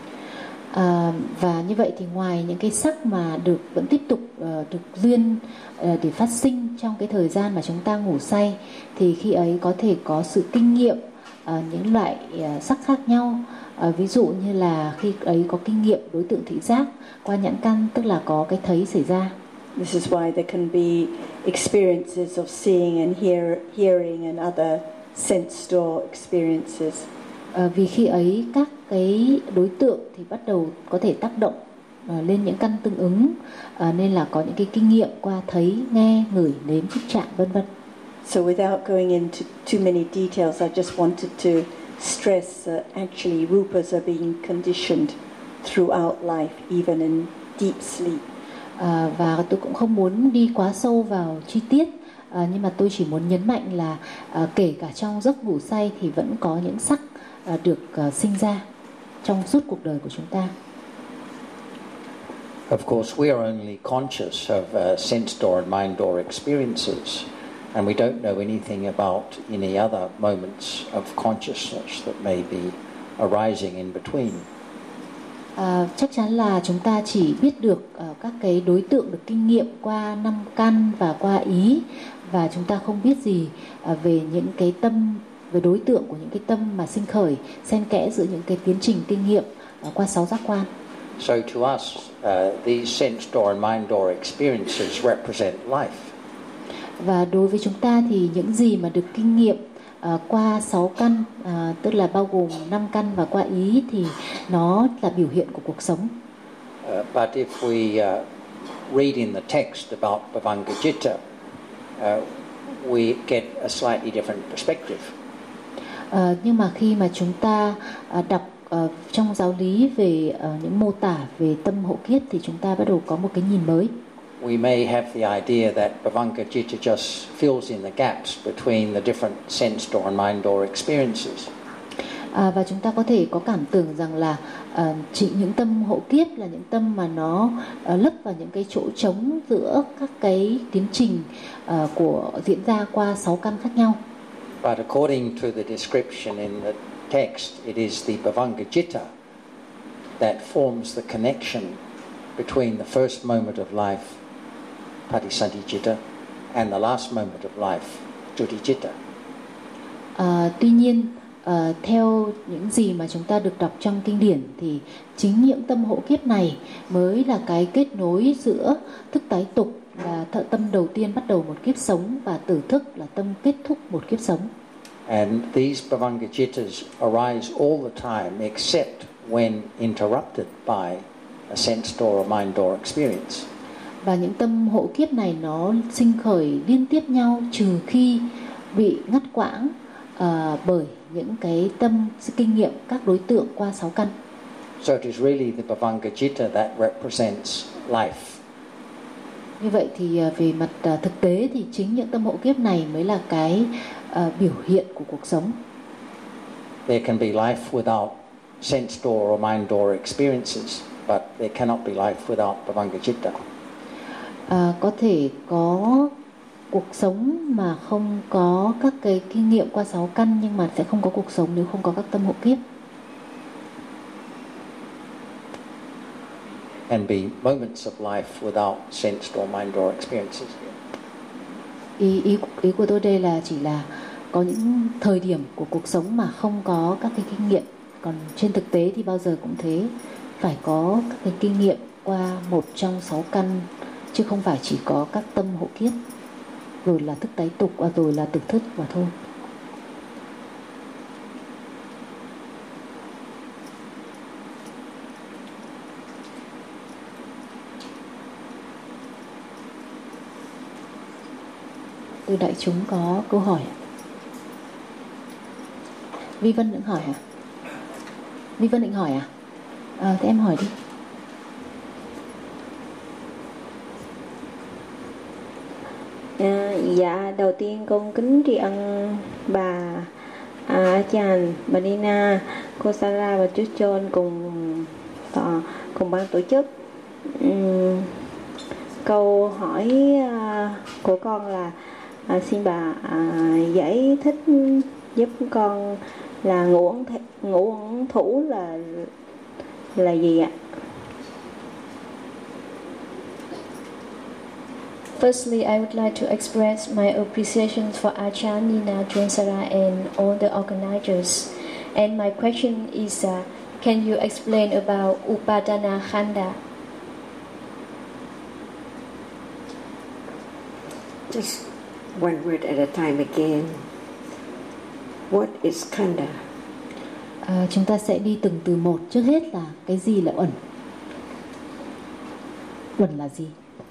Và như vậy thì ngoài những cái sắc mà vẫn tiếp tục được duyên để phát sinh trong cái thời gian mà chúng ta ngủ say, thì khi ấy có thể có sự kinh nghiệm những loại sắc khác nhau. Ví dụ như là khi ấy có kinh nghiệm đối tượng thị giác qua nhãn căn, tức là có cái thấy xảy ra. This is why there can be experiences of seeing and hearing and other sense door experiences. Vì khi ấy các cái đối tượng thì bắt đầu có thể tác động lên những căn tương ứng, nên là có những cái kinh nghiệm qua thấy, nghe, ngửi, nếm, xúc chạm vân vân. So without going into too many details, I just wanted to stress that actually rupas are being conditioned throughout life, even in deep sleep. Và tôi cũng không muốn đi quá sâu vào chi tiết, nhưng mà tôi chỉ muốn nhấn mạnh là kể cả trong giấc ngủ say thì vẫn có những sắc được sinh ra trong suốt cuộc đời của chúng ta. Of course, we are only conscious of sense door and mind door experiences, and we don't know anything about any other moments of consciousness that may be arising in between. Chắc chắn là chúng ta chỉ biết được các cái đối tượng được kinh nghiệm qua 5 căn và qua ý, và chúng ta không biết gì về những cái tâm, về đối tượng của những cái tâm mà sinh khởi xen kẽ giữa những cái tiến trình kinh nghiệm qua 6 giác quan. So to us, these sense door and mind door experiences represent life. Và đối với chúng ta thì những gì mà được kinh nghiệm qua 6 căn, tức là bao gồm 5 căn và qua ý, thì nó là biểu hiện của cuộc sống. But if we read in the text about Bhavanga-citta, we get a slightly different perspective. Nhưng mà khi mà chúng ta đọc trong giáo lý về những mô tả về tâm hộ kiết thì chúng ta bắt đầu có một cái nhìn mới. We may have the idea that Bhavanga-citta just fills in the gaps between the different sense door and mind door experiences. Và chúng ta có thể có cảm tưởng rằng là chỉ những tâm hộ kiếp là những tâm mà nó lấp vào những cái chỗ trống giữa các cái tiến trình của diễn ra qua 6 căn khác nhau. But according to the description in the text, it is the Bhavanga-citta that forms the connection between the first moment of life, Patisandhi-citta, and the last moment of life, Juddhi-citta. Tuy nhiên, theo những gì mà chúng ta được đọc trong kinh điển thì chính những tâm hộ kiếp này mới là cái kết nối giữa thức tái tục là tâm đầu tiên bắt đầu một kiếp sống và tử thức là tâm kết thúc một kiếp sống. And these Bhavanga-cittas arise all the time except when interrupted by a sense door or mind door experience. Và những tâm hộ kiếp này nó sinh khởi liên tiếp nhau trừ khi bị ngắt quãng bởi những cái tâm kinh nghiệm các đối tượng qua 6 căn. So it is really the Bhavanga-citta that represents life. Như vậy thì về mặt thực tế thì chính những tâm hộ kiếp này mới là cái biểu hiện của cuộc sống. There can be life without sense door or mind door experiences, but there cannot be life without Bhavanga-citta. Có thể có cuộc sống mà không có các cái kinh nghiệm qua 6 căn, nhưng mà sẽ không có cuộc sống nếu không có các tâm hộ kiếp. And be moments of life without sense door mind door experiences. Ý của tôi đây là chỉ là có những thời điểm của cuộc sống mà không có các cái kinh nghiệm. Còn trên thực tế thì bao giờ cũng thế, phải có các cái kinh nghiệm qua một trong 6 căn, chứ không phải chỉ có các tâm hộ kiếp, rồi là thức tái tục, rồi là thực thức và thôi. Từ đại chúng có câu hỏi ạ? Vi Vân định hỏi hả? Vi Vân định hỏi à? Thế em hỏi đi. Dạ, đầu tiên con kính tri ân bà Achan, bà Nina, cô Sarah và chú John cùng ban tổ chức. Câu hỏi của con là xin bà giải thích giúp con là ngũ ẩn thủ là gì ạ? Firstly, I would like to express my appreciation for Achan, Nina, John, Sarah, and all the organizers. And my question is, can you explain about Upadana Khanda? Just one word at a time again. What is Khanda? Chúng ta sẽ đi từng từ một. Trước hết là cái gì là uẩn? Uẩn là gì?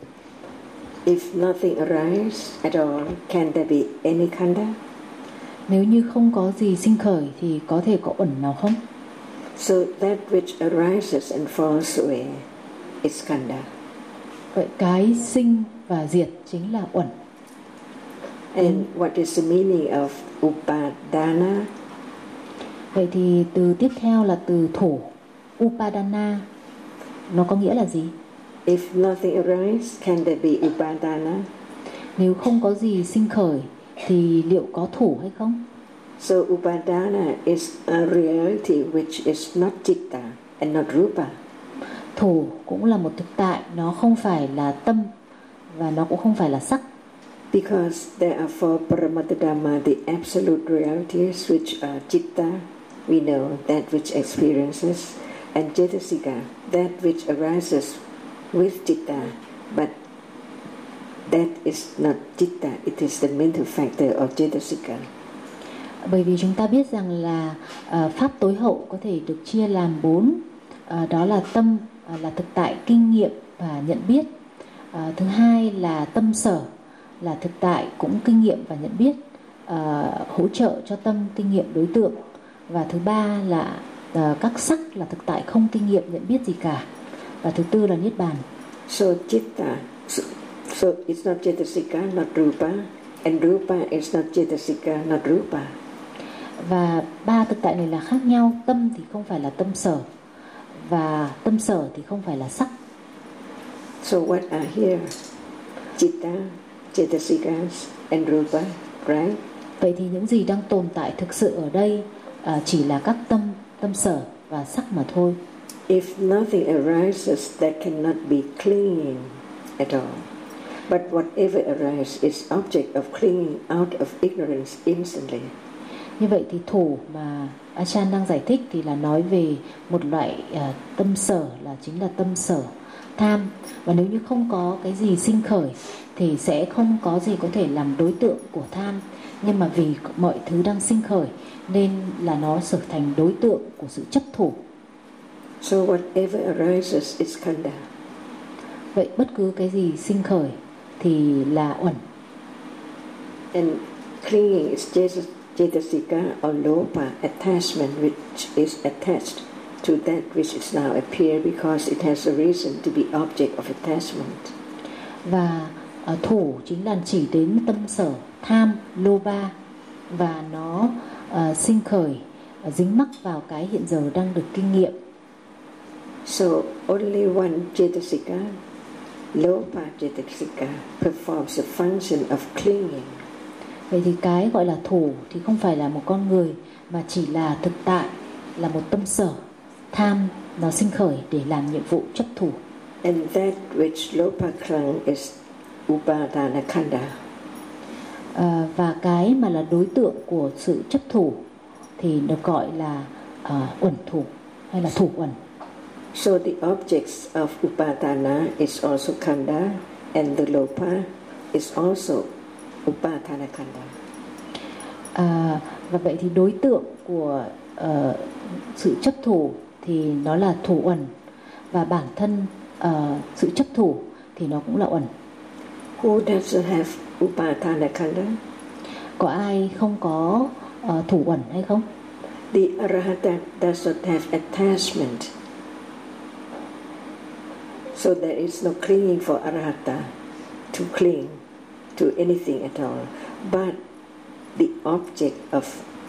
If nothing arises at all, can there be any Khanda? Nếu như không có gì sinh khởi thì có thể có uẩn nào không? So that which arises and falls away is Khanda. Vậy cái sinh và diệt chính là uẩn. And what is the meaning of Upadana? Vậy thì từ tiếp theo là từ thổ, Upadana. Nó có nghĩa là gì? If nothing arises, can there be Upadana? Nếu không có gì sinh khởi thì liệu có thủ hay không? So Upadana is a reality which is not Citta and not Rupa. Thủ cũng là một thực tại, nó không phải là tâm và nó cũng không phải là sắc. Because there are four Paramattadhamma, the absolute realities which are Citta, we know that which experiences, and Cetasika, that which arises with Citta, but that is not Citta, it is the mental factor of Cetasika. Bởi vì chúng ta biết rằng là pháp tối hậu có thể được chia làm 4, đó là tâm, là thực tại kinh nghiệm và nhận biết. Thứ hai là tâm sở, là thực tại cũng kinh nghiệm và nhận biết, hỗ trợ cho tâm kinh nghiệm đối tượng. Và thứ ba là các sắc, là thực tại không kinh nghiệm nhận biết gì cả. Và thứ tư là niết bàn. So Citta, so it's not Cetasika, not Rupa, and Rupa is not Cetasika, not Rupa. Và ba thực tại này là khác nhau. Tâm thì không phải là tâm sở, và tâm sở thì không phải là sắc. So what are here? Citta, Cetasikas and Rupa, right? Vậy thì những gì đang tồn tại thực sự ở đây chỉ là các tâm, tâm sở và sắc mà thôi. If nothing arises, there cannot be clinging at all. But whatever arises is object of clinging out of ignorance instantly. Như vậy thì thủ mà Achan đang giải thích thì là nói về một loại tâm sở, là chính là tâm sở tham. Và nếu như không có cái gì sinh khởi thì sẽ không có gì có thể làm đối tượng của tham. Nhưng mà vì mọi thứ đang sinh khởi nên là nó trở thành đối tượng của sự chấp thủ. So whatever arises is Khanda. Vậy bất cứ cái gì sinh khởi thì là uẩn. And clinging is Cetasika or Lopa, attachment which is attached to that which is now appear because it has a reason to be object of attachment. Và thủ chính là chỉ đến tâm sở tham, loba, và nó sinh khởi, dính mắc vào cái hiện giờ đang được kinh nghiệm. So only one Cetasika, Lopa Cetasika, performs the function of clinging. Vậy thì cái gọi là thủ thì không phải là một con người, mà chỉ là thực tại, là một tâm sở tham, nó sinh khởi để làm nhiệm vụ chấp thủ. And that which Lopa clung is Upadana Khanda. Và cái mà là đối tượng của sự chấp thủ thì được gọi là uẩn thủ hay là thủ uẩn. So the objects of upadana is also khanda, and the lopa is also upadana khanda. Và vậy thì đối tượng của sự chấp thủ thì nó là thủ uẩn, và bản thân sự chấp thủ thì nó cũng là uẩn. Who doesn't have upadana khanda? Có ai không có thủ uẩn hay không? The arahata does not have attachment. So there is no clinging for arahata to cling to anything at all. But the object of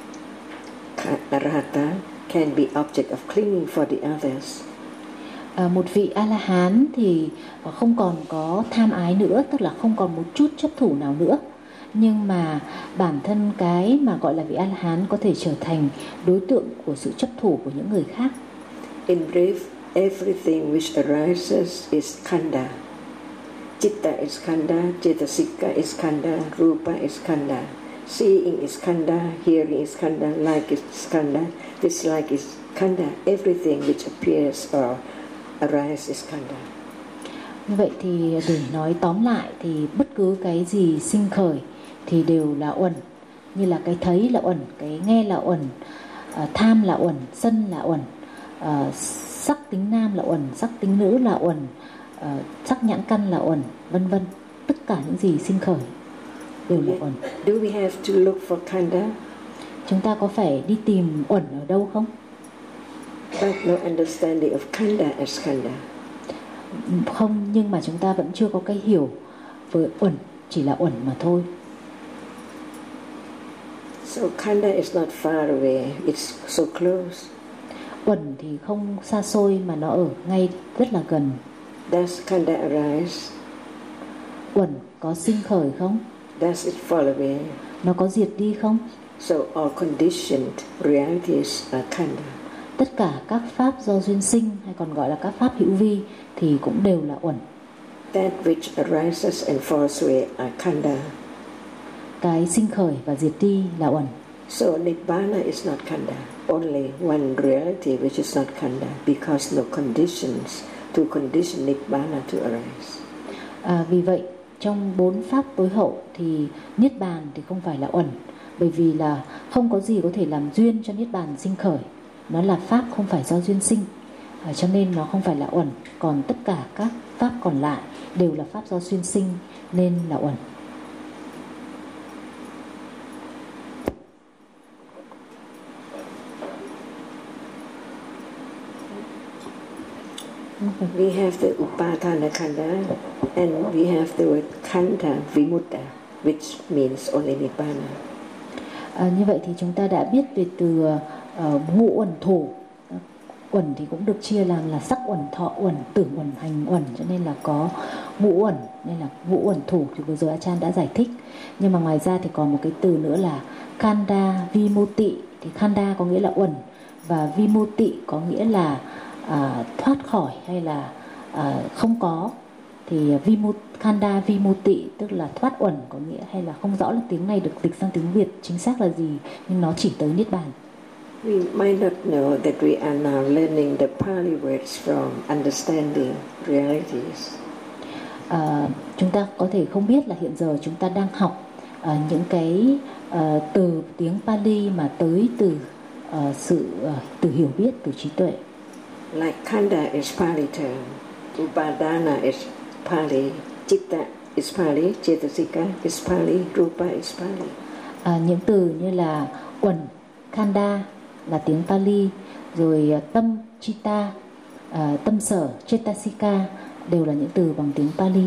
arahata can be object of clinging for the others. Một vị A-la-hán thì không còn có tham ái nữa, tức là không còn một chút chấp thủ nào nữa. Nhưng mà bản thân cái mà gọi là vị A-la-hán có thể trở thành đối tượng của sự chấp thủ của những người khác. In brief, everything which arises is khanda. Chitta is khanda, cetasika is khanda, rupa is khanda. Seeing is khanda, hearing is khanda, like is khanda, dislike is khanda. Everything which appears or arises is khanda. Như vậy thì để nói tóm lại thì bất cứ cái gì sinh khởi thì đều là uẩn. Như là cái thấy là uẩn, cái nghe là uẩn, tham là uẩn, sân là uẩn, sắc tính nam là uẩn, sắc tính nữ là uẩn, sắc nhãn căn là uẩn, vân vân. Tất cả những gì sinh khởi đều là uẩn. Do we have to look for khanda? Chúng ta có phải đi tìm uẩn ở đâu không? But no understanding of khanda as khanda. Không, nhưng mà chúng ta vẫn chưa có cái hiểu với uẩn chỉ là uẩn mà thôi. So khanda is not far away, it's so close. Uẩn thì không xa xôi mà nó ở ngay rất là gần. Does khanda arise? Uẩn có sinh khởi không? Does it fall away? Nó có diệt đi không? So all conditioned realities are khanda. Tất cả các pháp do duyên sinh hay còn gọi là các pháp hữu vi thì cũng đều là uẩn. That which arises and falls away are khanda. Cái sinh khởi và diệt đi là uẩn. So nibbana is not khanda. Only one reality which is not khanda, because no conditions to condition nibbana to arise. Vì vậy trong 4 pháp tối hậu thì niết bàn thì không phải là uẩn, bởi vì là không có gì có thể làm duyên cho niết bàn sinh khởi. Nó là pháp không phải do duyên sinh, cho nên nó không phải là uẩn. Còn tất cả các pháp còn lại đều là pháp do duyên sinh nên là uẩn. We have the upadana khanda and we have the word khanda vimutta, which means only nibbana. Như vậy thì chúng ta đã biết về từ ngũ uẩn thủ. Uẩn thì cũng được chia làm là sắc uẩn, thọ uẩn, tưởng uẩn, hành uẩn, cho nên là có ngũ uẩn, nên là ngũ uẩn thủ thì vừa rồi Achan đã giải thích. Nhưng mà ngoài ra thì còn một cái từ nữa là khanda vimutti. Thì khanda có nghĩa là uẩn và vimutti có nghĩa là thoát khỏi hay là không có. Thì khanda vimutti tức là thoát uẩn có nghĩa, hay là không rõ là tiếng này được dịch sang tiếng Việt chính xác là gì, nhưng nó chỉ tới niết bàn. We might not know that we are now learning the Pali words from understanding realities. Chúng ta có thể không biết là hiện giờ chúng ta đang học những cái từ tiếng Pali mà tới từ sự từ hiểu biết, từ trí tuệ. Like khanda is Pali term, upadana is Pali, chitta is Pali, cetasika is Pali, rupa is Pali. Những từ như là uẩn, khanda là tiếng Pali, rồi tâm, chitta, tâm sở, cetasika đều là những từ bằng tiếng Pali.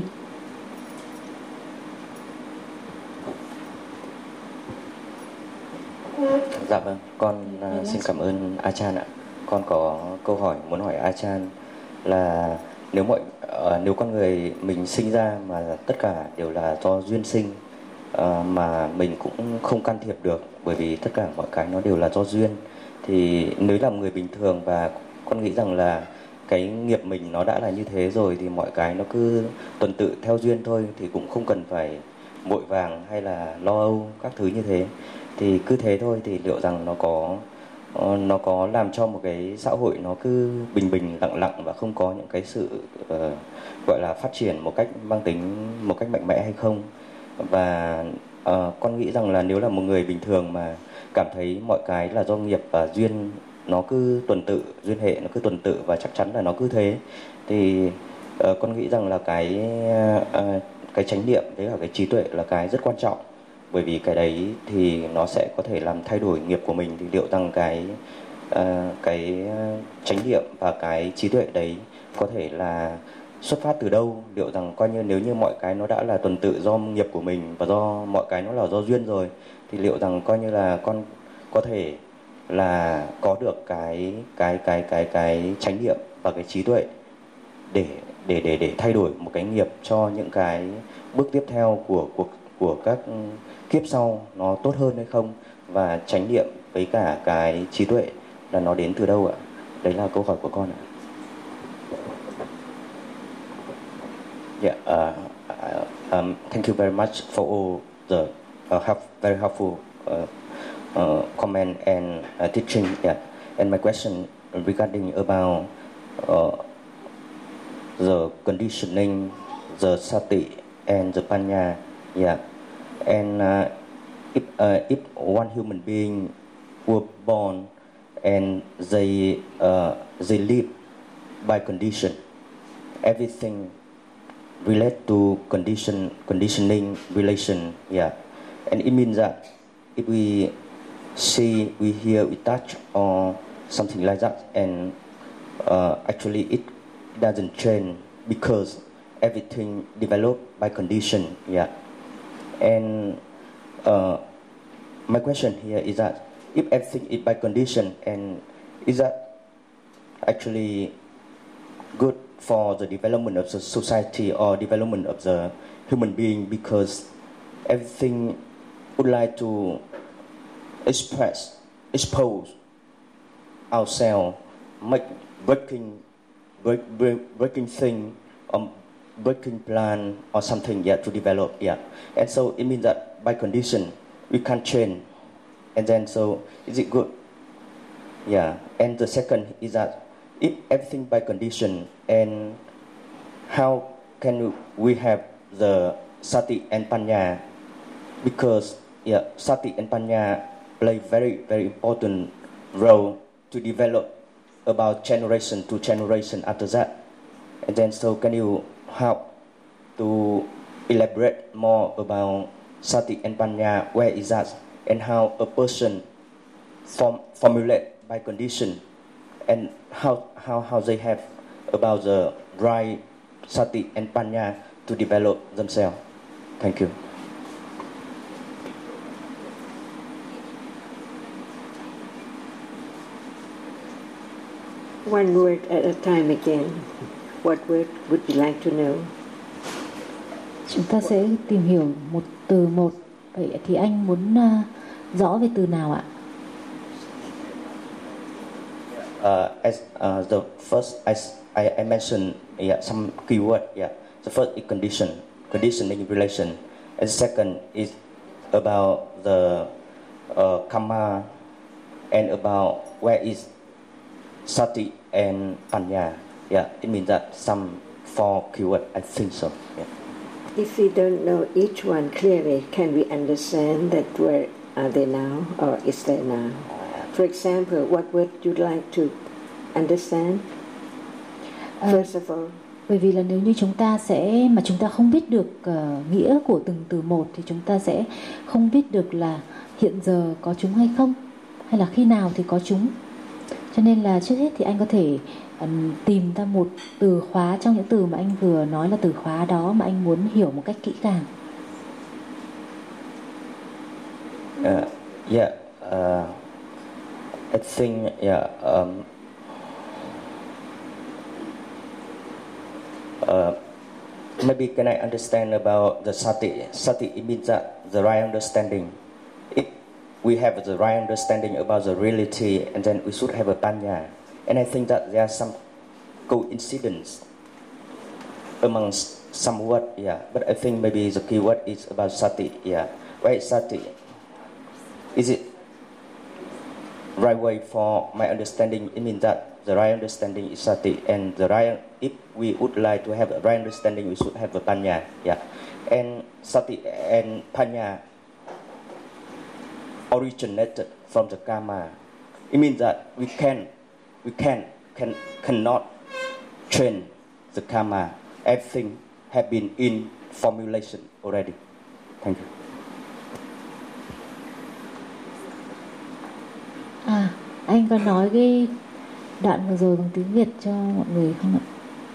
Dạ vâng, con xin cảm ơn Achan ạ. Con có câu hỏi muốn hỏi Achan là nếu con người mình sinh ra mà tất cả đều là do duyên sinh, mà mình cũng không can thiệp được, bởi vì tất cả mọi cái nó đều là do duyên, thì nếu là người bình thường và con nghĩ rằng là cái nghiệp mình nó đã là như thế rồi thì mọi cái nó cứ tuần tự theo duyên thôi, thì cũng không cần phải vội vàng hay là lo âu các thứ như thế. Thì cứ thế thôi thì liệu rằng nó có làm cho một cái xã hội nó cứ bình bình lặng lặng và không có những cái sự gọi là phát triển một cách mang tính một cách mạnh mẽ hay không. Và con nghĩ rằng là nếu là một người bình thường mà cảm thấy mọi cái là do nghiệp và duyên nó cứ tuần tự, duyên hệ nó cứ tuần tự và chắc chắn là nó cứ thế, thì con nghĩ rằng là cái chánh niệm với cả cái trí tuệ là cái rất quan trọng. Bởi vì cái đấy thì nó sẽ có thể làm thay đổi nghiệp của mình. Thì liệu rằng cái chánh niệm và cái trí tuệ đấy có thể là xuất phát từ đâu? Liệu rằng coi như nếu như mọi cái nó đã là tuần tự do nghiệp của mình và do mọi cái nó là do duyên rồi, thì liệu rằng coi như là con có thể là có được cái chánh niệm và cái trí tuệ để thay đổi một cái nghiệp cho những cái bước tiếp theo của các kiếp sau nó tốt hơn hay không? Và chánh niệm với cả cái trí tuệ là nó đến từ đâu ạ? Đấy là câu hỏi của con ạ. Thank you very much for all the very helpful comment and teaching. Yeah. And my question regarding about the conditioning, the sati and the panya. Yeah. And if one human being were born and they live by condition, everything relate to conditioning relation. Yeah. And it means that if we see, we hear, we touch or something like that, and actually it doesn't change because everything developed by condition. Yeah. And my question here is that if everything is by condition, and is that actually good for the development of the society or development of the human being, because everything would like to expose ourselves, make breaking thing or breaking plan or something yet to develop. Yeah. And so it means that by condition we can't change. And then so is it good? Yeah. And the second is that if everything by condition, and how can we have the sati and panya? Because sati and panya play very, very important role to develop about generation to generation after that. And then so can you help to elaborate more about sati and panya? Where is that? And how a person formulate by condition, and how they have about the right sati and panya to develop themselves. Thank you. One word at a time again. What word would you like to know? Chúng ta sẽ tìm hiểu một từ một. Vậy thì anh muốn rõ về từ nào ạ? As the first, I mentioned some keyword. Yeah, the first is conditioning relation, and second is about the karma, and about where is sati and panya. Yeah, it means that some 4 keyword. I think so. Yeah. If we don't know each one clearly, can we understand that where are they now or is there now? For example, what would you like to understand? First of all, bởi vì là nếu như chúng ta không biết được nghĩa của từng từ một, thì chúng ta sẽ không biết được là hiện giờ có chúng hay không, hay là khi nào thì có chúng. Cho nên là trước hết thì anh có thể tìm ra một từ khóa trong những từ mà anh vừa nói là từ khóa đó mà anh muốn hiểu một cách kỹ càng. I think maybe can I understand about the sati? Sati, it means that the right understanding. If we have the right understanding about the reality, and then we should have a panya. And I think that there are some coincidence among somewhat, yeah. But I think maybe the key word is about sati, yeah. Right, sati. Is it right way for my understanding? It means that the right understanding is sati, and the right, if we would like to have a right understanding, we should have a panya, yeah. And sati and panya originated from the karma. It means that we cannot change the karma. Everything have been in formulation already. Thank you. Anh có nói cái đoạn vừa rồi bằng tiếng Việt cho mọi người không ạ?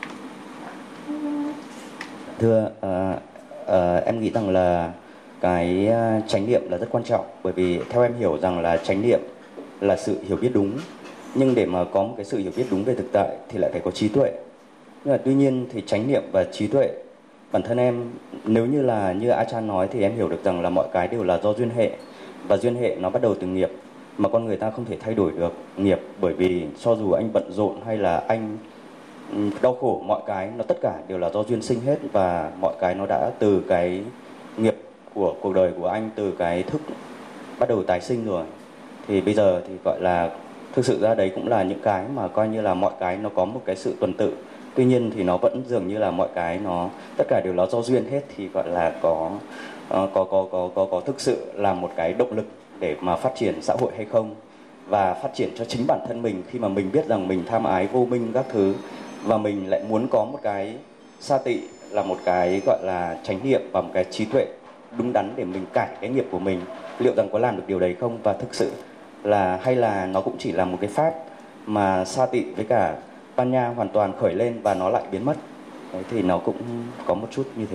Thưa, em nghĩ rằng là cái chánh niệm là rất quan trọng, bởi vì theo em hiểu rằng là chánh niệm là sự hiểu biết đúng, nhưng để mà có một cái sự hiểu biết đúng về thực tại thì lại phải có trí tuệ. Nhưng mà tuy nhiên thì chánh niệm và trí tuệ, bản thân em nếu như là như A Chan nói thì em hiểu được rằng là mọi cái đều là do duyên hệ, và duyên hệ nó bắt đầu từ nghiệp, mà con người ta không thể thay đổi được nghiệp, bởi vì cho dù anh bận rộn hay là anh đau khổ, mọi cái nó tất cả đều là do duyên sinh hết, và mọi cái nó đã từ cái nghiệp của cuộc đời của anh, từ cái thức bắt đầu tái sinh rồi. Thì bây giờ thì gọi là thực sự ra đấy cũng là những cái mà coi như là mọi cái nó có một cái sự tuần tự. Tuy nhiên thì nó vẫn dường như là mọi cái nó tất cả đều là do duyên hết, thì gọi là có thực sự là một cái động lực để mà phát triển xã hội hay không, và phát triển cho chính bản thân mình, khi mà mình biết rằng mình tham ái vô minh các thứ, và mình lại muốn có một cái sati là một cái gọi là chánh niệm và một cái trí tuệ đúng đắn để mình cải cái nghiệp của mình, liệu rằng có làm được điều đấy không, và thực sự là hay là nó cũng chỉ là một cái pháp mà sati với cả panya hoàn toàn khởi lên và nó lại biến mất. Đấy, thì nó cũng có một chút như thế.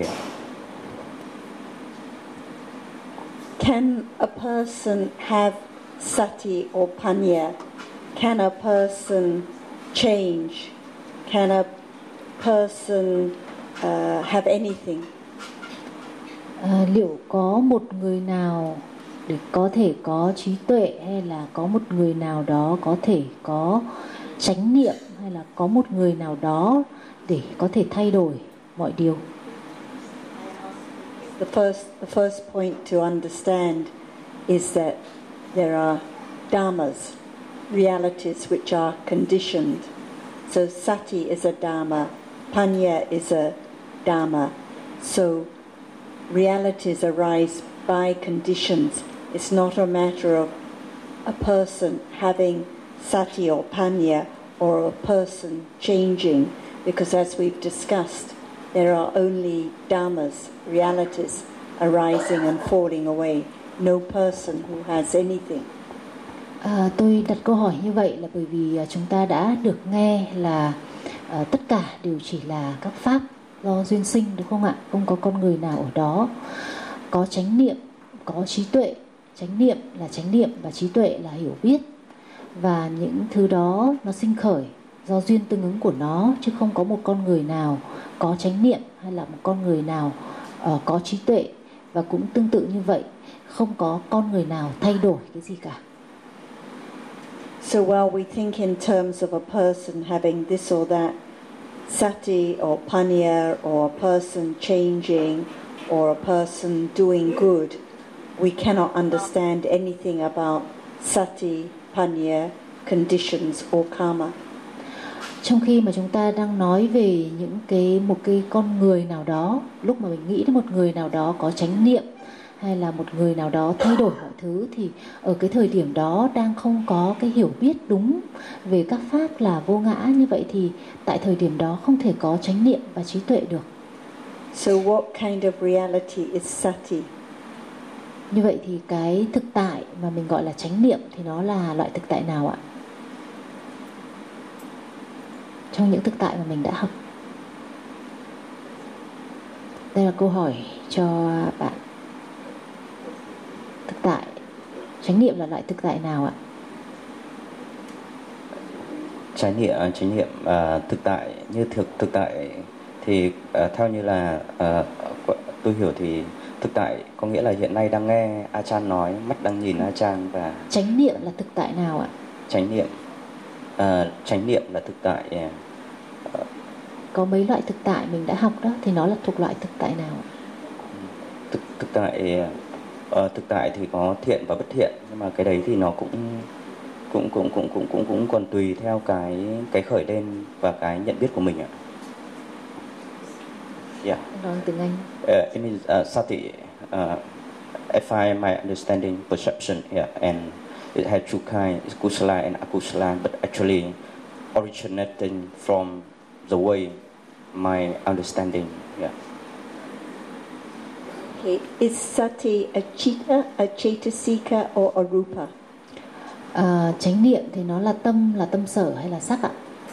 Can a person have sati or panya? Can a person change? Can a person have anything? Liệu có một người nào để có thể có trí tuệ, hay là có một người nào đó có thể có chánh niệm, hay là có một người nào đó để có thể thay đổi mọi điều? The first point to understand is that there are dharmas, realities which are conditioned. So sati is a dharma, panya is a dharma. So realities arise by conditions. It's not a matter of a person having sati or panya or a person changing, because as we've discussed, there are only dharmas, realities arising and falling away. No person who has anything. Tôi đặt câu hỏi như vậy là bởi vì chúng ta đã được nghe là tất cả đều chỉ là các pháp do duyên sinh, đúng không ạ? Không có con người nào ở đó. Có chánh niệm, có trí tuệ. Chánh niệm là chánh niệm và trí tuệ là hiểu biết. Và những thứ đó nó sinh khởi do duyên tương ứng của nó, chứ không có một con người nào có chánh niệm hay là một con người nào có trí tuệ. Và cũng tương tự như vậy, không có con người nào thay đổi cái gì cả. So while we think in terms of a person having this or that, sati or panya, or a person changing, or a person doing good, we cannot understand anything about sati, panya, conditions or karma. Trong khi mà chúng ta đang nói về một cái con người nào đó, lúc mà mình nghĩ đến một người nào đó có chánh niệm, hay là một người nào đó thay đổi mọi thứ, thì ở cái thời điểm đó đang không có cái hiểu biết đúng về các pháp là vô ngã. Như vậy thì tại thời điểm đó không thể có chánh niệm và trí tuệ được. So what kind of reality is sati? Như vậy thì cái thực tại mà mình gọi là chánh niệm thì nó là loại thực tại nào ạ? Trong những thực tại mà mình đã học. Đây là câu hỏi cho bạn. Thực tại, chánh niệm là loại thực tại nào ạ? Chánh niệm thực tại, như thực tại thì theo như là tôi hiểu thì thực tại có nghĩa là hiện nay đang nghe A Chan nói, mắt đang nhìn A Chan. Và chánh niệm là thực tại nào ạ? Chánh niệm là thực tại có mấy loại thực tại mình đã học đó, thì nó là thuộc loại thực tại nào? Thực tại thì có thiện và bất thiện, nhưng mà cái đấy thì nó cũng còn tùy theo cái khởi lên và cái nhận biết của mình ạ. Yeah. Nói tiếng Anh. It means sati. If I my understanding perception, yeah, and it has two kinds, it's kusala and akusala, but actually originating from the way my understanding, yeah. Okay, is sati a chitta, a chaitasika, or a rupa? Chánh niệm thì nó là tâm sở hay là sắc ạ?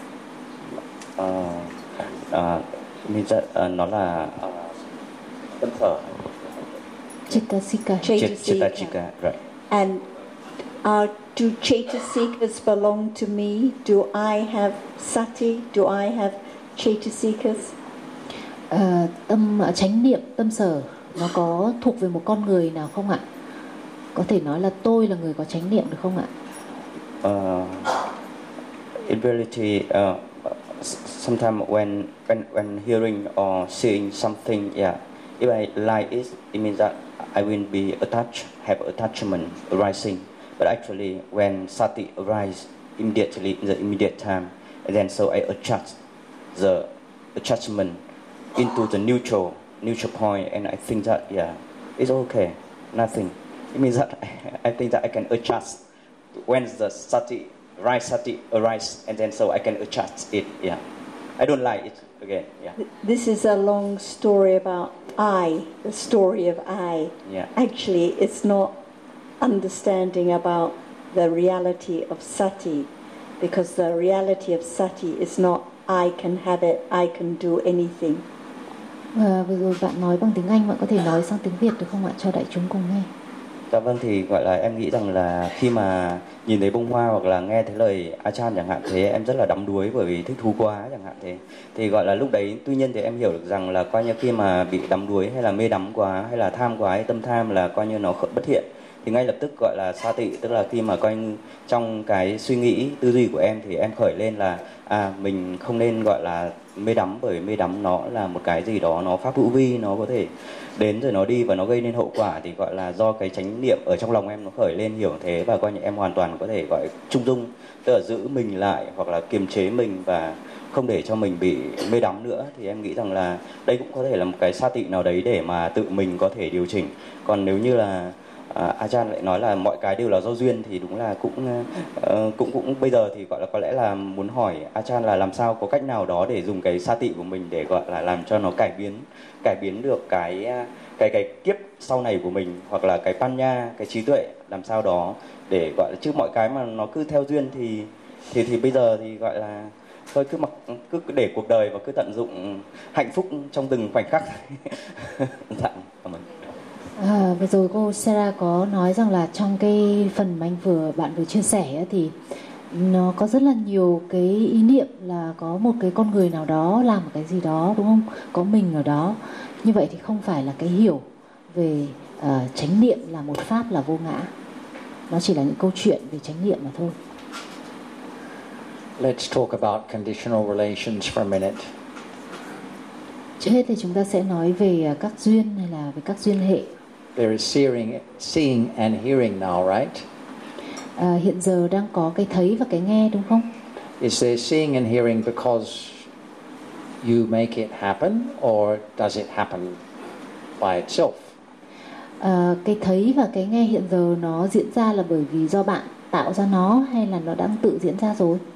Means nó là tâm sở. Chaitasika. Chaitasika, right. And do chaitasikas belong to me? Do I have sati? Do I have chaitasikas? Chánh niệm, tâm sở nó có thuộc về một con người nào không ạ? Có thể nói là tôi là người có chánh niệm được không ạ? In reality, sometimes when hearing or seeing something, yeah, if I like it means that I will be attached, have attachment arising. But actually, when sati arises immediately in the immediate time, and then so I adjust the attachment into the neutral point, and I think that, yeah, it's okay, nothing. It means that I think that I can adjust when the sati arises, and then so I can adjust it. Yeah, I don't like it again. Yeah. This is a long story about I, the story of I. Yeah. Actually, it's not understanding about the reality of sati, because the reality of sati is not I can have it, I can do anything. Vừa rồi bạn nói bằng tiếng Anh, bạn có thể nói sang tiếng Việt được không ạ, cho đại chúng cùng nghe? Dạ vâng, thì gọi là em nghĩ rằng là khi mà nhìn thấy bông hoa hoặc là nghe thấy lời Achan chẳng hạn, thế em rất là đắm đuối bởi vì thích thú quá chẳng hạn thế. Thì gọi là lúc đấy, tuy nhiên thì em hiểu được rằng là coi như khi mà bị đắm đuối hay là mê đắm quá hay là tham quá, hay tâm tham là coi như nó bất thiện, thì ngay lập tức gọi là sati, tức là khi mà coi như trong cái suy nghĩ tư duy của em thì em khởi lên là mình không nên gọi là mê đắm, bởi mê đắm nó là một cái gì đó nó pháp hữu vi, nó có thể đến rồi nó đi và nó gây nên hậu quả, thì gọi là do cái chánh niệm ở trong lòng em nó khởi lên hiểu thế, và coi như em hoàn toàn có thể gọi trung dung, tức là giữ mình lại hoặc là kiềm chế mình và không để cho mình bị mê đắm nữa. Thì em nghĩ rằng là đây cũng có thể là một cái sati nào đấy để mà tự mình có thể điều chỉnh. Còn nếu như là Achan lại nói là mọi cái đều là do duyên, thì đúng là cũng bây giờ thì gọi là có lẽ là muốn hỏi Achan là làm sao có cách nào đó để dùng cái sati của mình để gọi là làm cho nó cải biến được cái kiếp sau này của mình, hoặc là cái panya, cái trí tuệ, làm sao đó để gọi là, chứ mọi cái mà nó cứ theo duyên thì bây giờ thì gọi là thôi cứ để cuộc đời và cứ tận dụng hạnh phúc trong từng khoảnh khắc. Dạ, cảm ơn. Vừa rồi cô Sarah có nói rằng là trong cái phần mà bạn vừa chia sẻ thì nó có rất là nhiều cái ý niệm là có một cái con người nào đó làm một cái gì đó, đúng không? Có mình ở đó. Như vậy thì không phải là cái hiểu về chánh niệm là một pháp là vô ngã. Nó chỉ là những câu chuyện về chánh niệm mà thôi. Let's talk about conditional relations for a minute. Trước hết thì chúng ta sẽ nói về các duyên hay là về các duyên hệ. There is seeing and hearing now, right? Hiện giờ đang có cái thấy và cái nghe, đúng không? Is there seeing and hearing because you make it happen, or does it happen by itself? Cái thấy và cái nghe hiện giờ nó diễn ra là bởi vì do bạn tạo ra nó, hay là nó đang tự diễn ra rồi?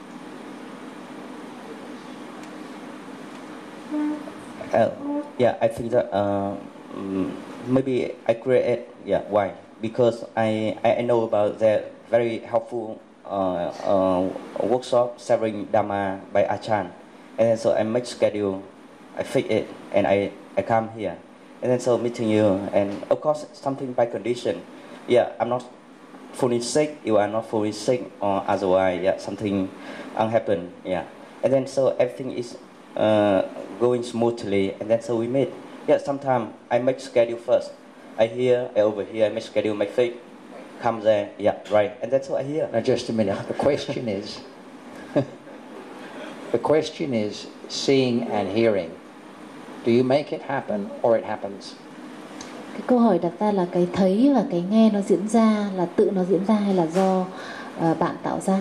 Yeah, I think that maybe I create. Yeah, why? Because I know about the very helpful workshop sharing Dhamma by Achan, and then so I make schedule, I fix it, and I come here, and then so meeting you, and of course something by condition. Yeah, I'm not fully sick. You are not fully sick, or otherwise, yeah, something unhappen. Yeah, and then so everything is going smoothly, and then so we meet. Yeah, sometimes I make schedule first. I hear, I over here, I make schedule, make fake, come there, yeah, right, and that's what I hear. Now just a minute, the question is, The question is seeing and hearing. Do you make it happen or it happens? Cái câu hỏi đặt ra là cái thấy và cái nghe nó diễn ra là tự nó diễn ra hay là do bạn tạo ra?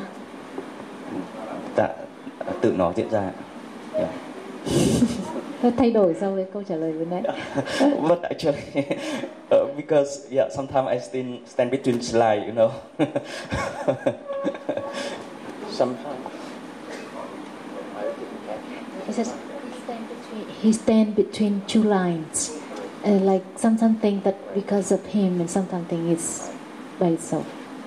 Tự nó diễn ra. Yeah. Nó thay đổi so với câu trả lời vừa nãy. But actually, because sometimes I stand between slides, you know. Sometimes. He says he stand between two lines, like something that because of him and something is by itself.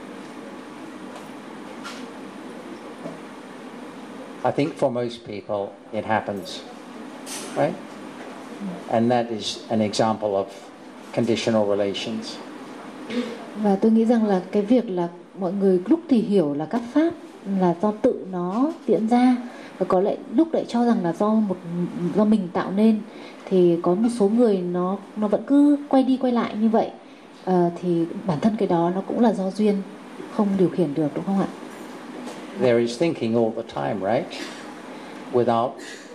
I think for most people it happens, right? And that is an example of conditional relations. Và tôi nghĩ rằng là cái việc là mọi người lúc thì hiểu là các pháp là do tự nó diễn ra, và có lẽ lúc lại cho rằng là do mình tạo nên, thì có một số người nó vẫn cứ quay đi quay lại như vậy, thì bản thân cái đó nó cũng là do duyên, không điều khiển được, đúng không ạ? There is thinking all the time, right? Without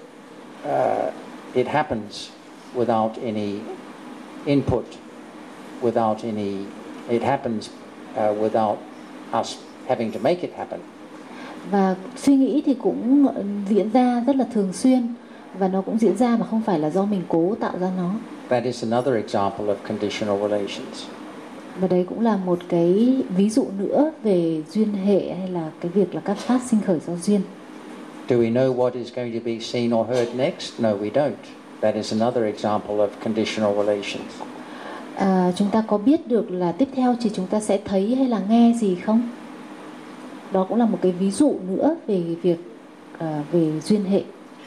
it happens without any input, without any. It happens without us having to make it happen. Và suy nghĩ thì cũng diễn ra rất là thường xuyên, và nó cũng diễn ra mà không phải là do mình cố tạo ra nó. That is another example of conditional relations. Và đấy cũng là một cái ví dụ nữa về duyên hệ, hay là cái việc là các pháp sinh khởi do duyên. Do we know what is going to be seen or heard next? No, we don't. That is another example of conditional relations. Chúng ta có biết được là tiếp theo thì chúng ta sẽ thấy hay là nghe gì không? Đó cũng là một cái ví dụ nữa về việc về duyên hệ.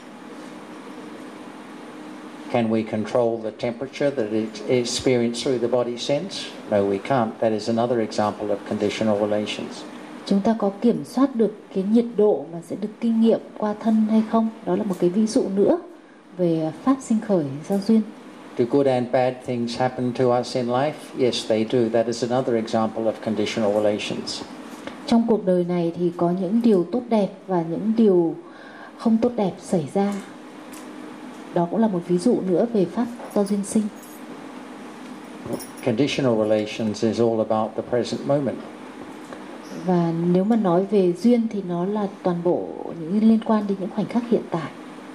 Can we control the temperature that is experienced through the body sense? No, we can't. That is another example of conditional relations. Chúng ta có kiểm soát được cái nhiệt độ mà sẽ được kinh nghiệm qua thân hay không? Đó là một cái ví dụ nữa về pháp sinh khởi do duyên. Do good and bad things happen to us in life? Yes, they do. That is another example of conditional relations. Trong cuộc đời này thì có những điều tốt đẹp và những điều không tốt đẹp xảy ra. Đó cũng là một ví dụ nữa về pháp do duyên sinh. Conditional relations is all about the present moment. Và nếu mà nói về duyên thì nó là toàn bộ những liên quan đến những khoảnh khắc hiện tại.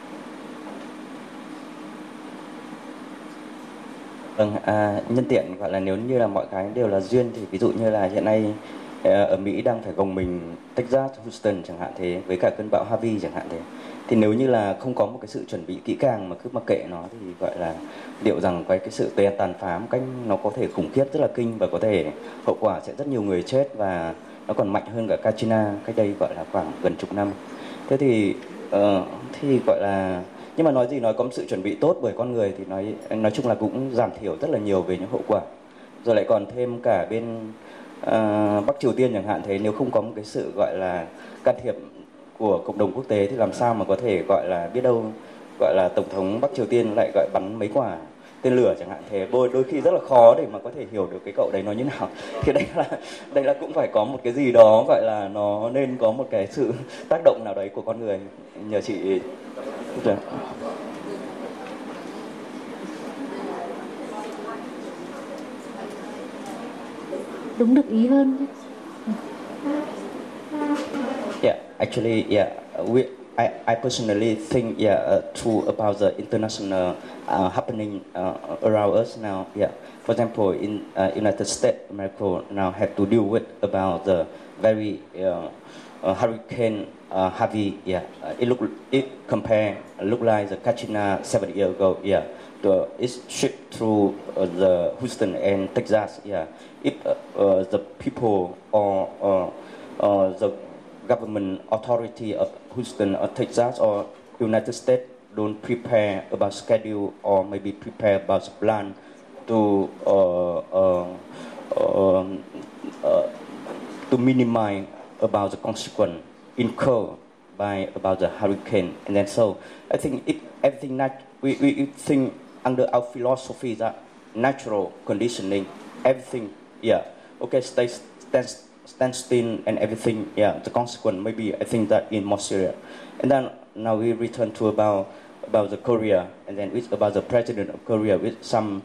Vâng, nhân tiện gọi là nếu như là mọi cái đều là duyên thì ví dụ như là hiện nay ở Mỹ đang phải gồng mình Texas, Houston chẳng hạn thế, với cả cơn bão Harvey chẳng hạn thế. Thì nếu như là không có một cái sự chuẩn bị kỹ càng mà cứ mặc kệ nó thì gọi là liệu rằng cái sự tàn phá một cách nó có thể khủng khiếp rất là kinh, và có thể hậu quả sẽ rất nhiều người chết, và nó còn mạnh hơn cả Katrina cách đây gọi là khoảng gần chục năm. Thế thì gọi là, nhưng mà nói gì nói, có một sự chuẩn bị tốt bởi con người thì nói chung là cũng giảm thiểu rất là nhiều về những hậu quả. Rồi lại còn thêm cả bên Bắc Triều Tiên chẳng hạn thế, nếu không có một cái sự gọi là can thiệp của cộng đồng quốc tế thì làm sao mà có thể gọi là biết đâu gọi là tổng thống Bắc Triều Tiên lại gọi bắn mấy quả tên lửa chẳng hạn thế. Đôi khi rất là khó để mà có thể hiểu được cái cậu đấy nó như nào. Thì đây là cũng phải có một cái gì đó gọi là nó nên có một cái sự tác động nào đấy của con người. Nhờ chị. Đúng được ý hơn. Yeah, actually, I personally think, true about the international happening around us now. Yeah, for example, in United States, America now have to deal with about the very hurricane Harvey. Yeah, it look like the Katrina 7 years ago. Yeah, it's shipped through the Houston and Texas. Yeah, if the people or the government authority of Houston or Texas or United States don't prepare about schedule or maybe prepare about plan to minimize about the consequence incurred by about the hurricane. And then so I think if everything we think under our philosophy that natural conditioning, everything, yeah, okay, stand still and everything. Yeah, the consequence maybe I think that in more serious. And then now we return to about the Korea, and then it's about the president of Korea with some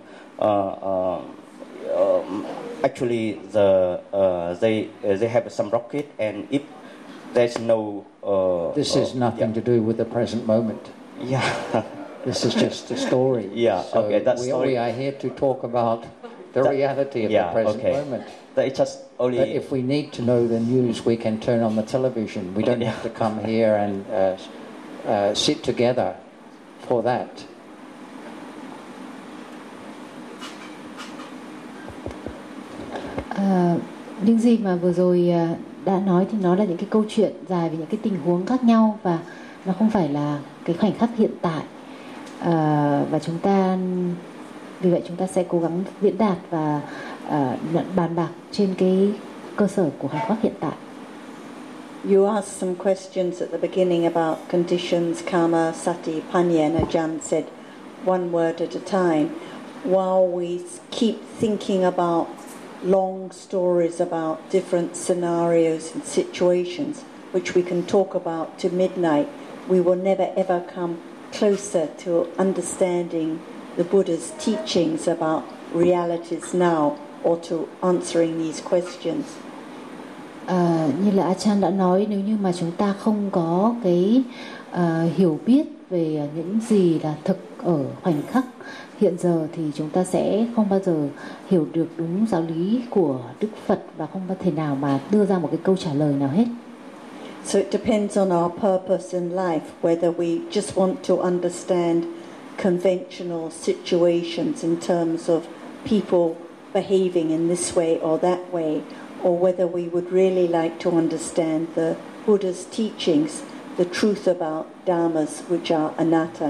actually they have some rocket, and if there's no this has nothing to do with the present moment. Yeah. This is just a story. Yeah, so okay, that story. We are here to talk about the reality of the present moment. It's just only. But if we need to know the news, we can turn on the television. We don't have to come here and sit together for that. Những gì mà vừa rồi đã nói thì nó là những cái câu chuyện dài về những cái tình huống khác nhau, và nó không phải là cái khoảnh khắc hiện tại. Và vì vậy chúng ta sẽ cố gắng diễn đạt và bàn bạc trên cái cơ sở của khoảnh khắc hiện tại. You asked some questions at the beginning about conditions, karma, sati, panya, and Ajahn said one word at a time. While we keep thinking about long stories about different scenarios and situations, which we can talk about to midnight, we will never ever come closer to understanding the Buddha's teachings about realities now or to answering these questions. Như là Ajahn đã nói, nếu như mà chúng ta không có cái hiểu biết về những gì là thực ở khoảnh khắc hiện giờ thì chúng ta sẽ không bao giờ hiểu được đúng giáo lý của Đức Phật, và không có thể nào mà đưa ra một cái câu trả lời nào hết. So it depends on our purpose in life, whether we just want to understand conventional situations in terms of people behaving in this way or that way, or whether we would really like to understand the Buddha's teachings, the truth about dharmas which are anatta.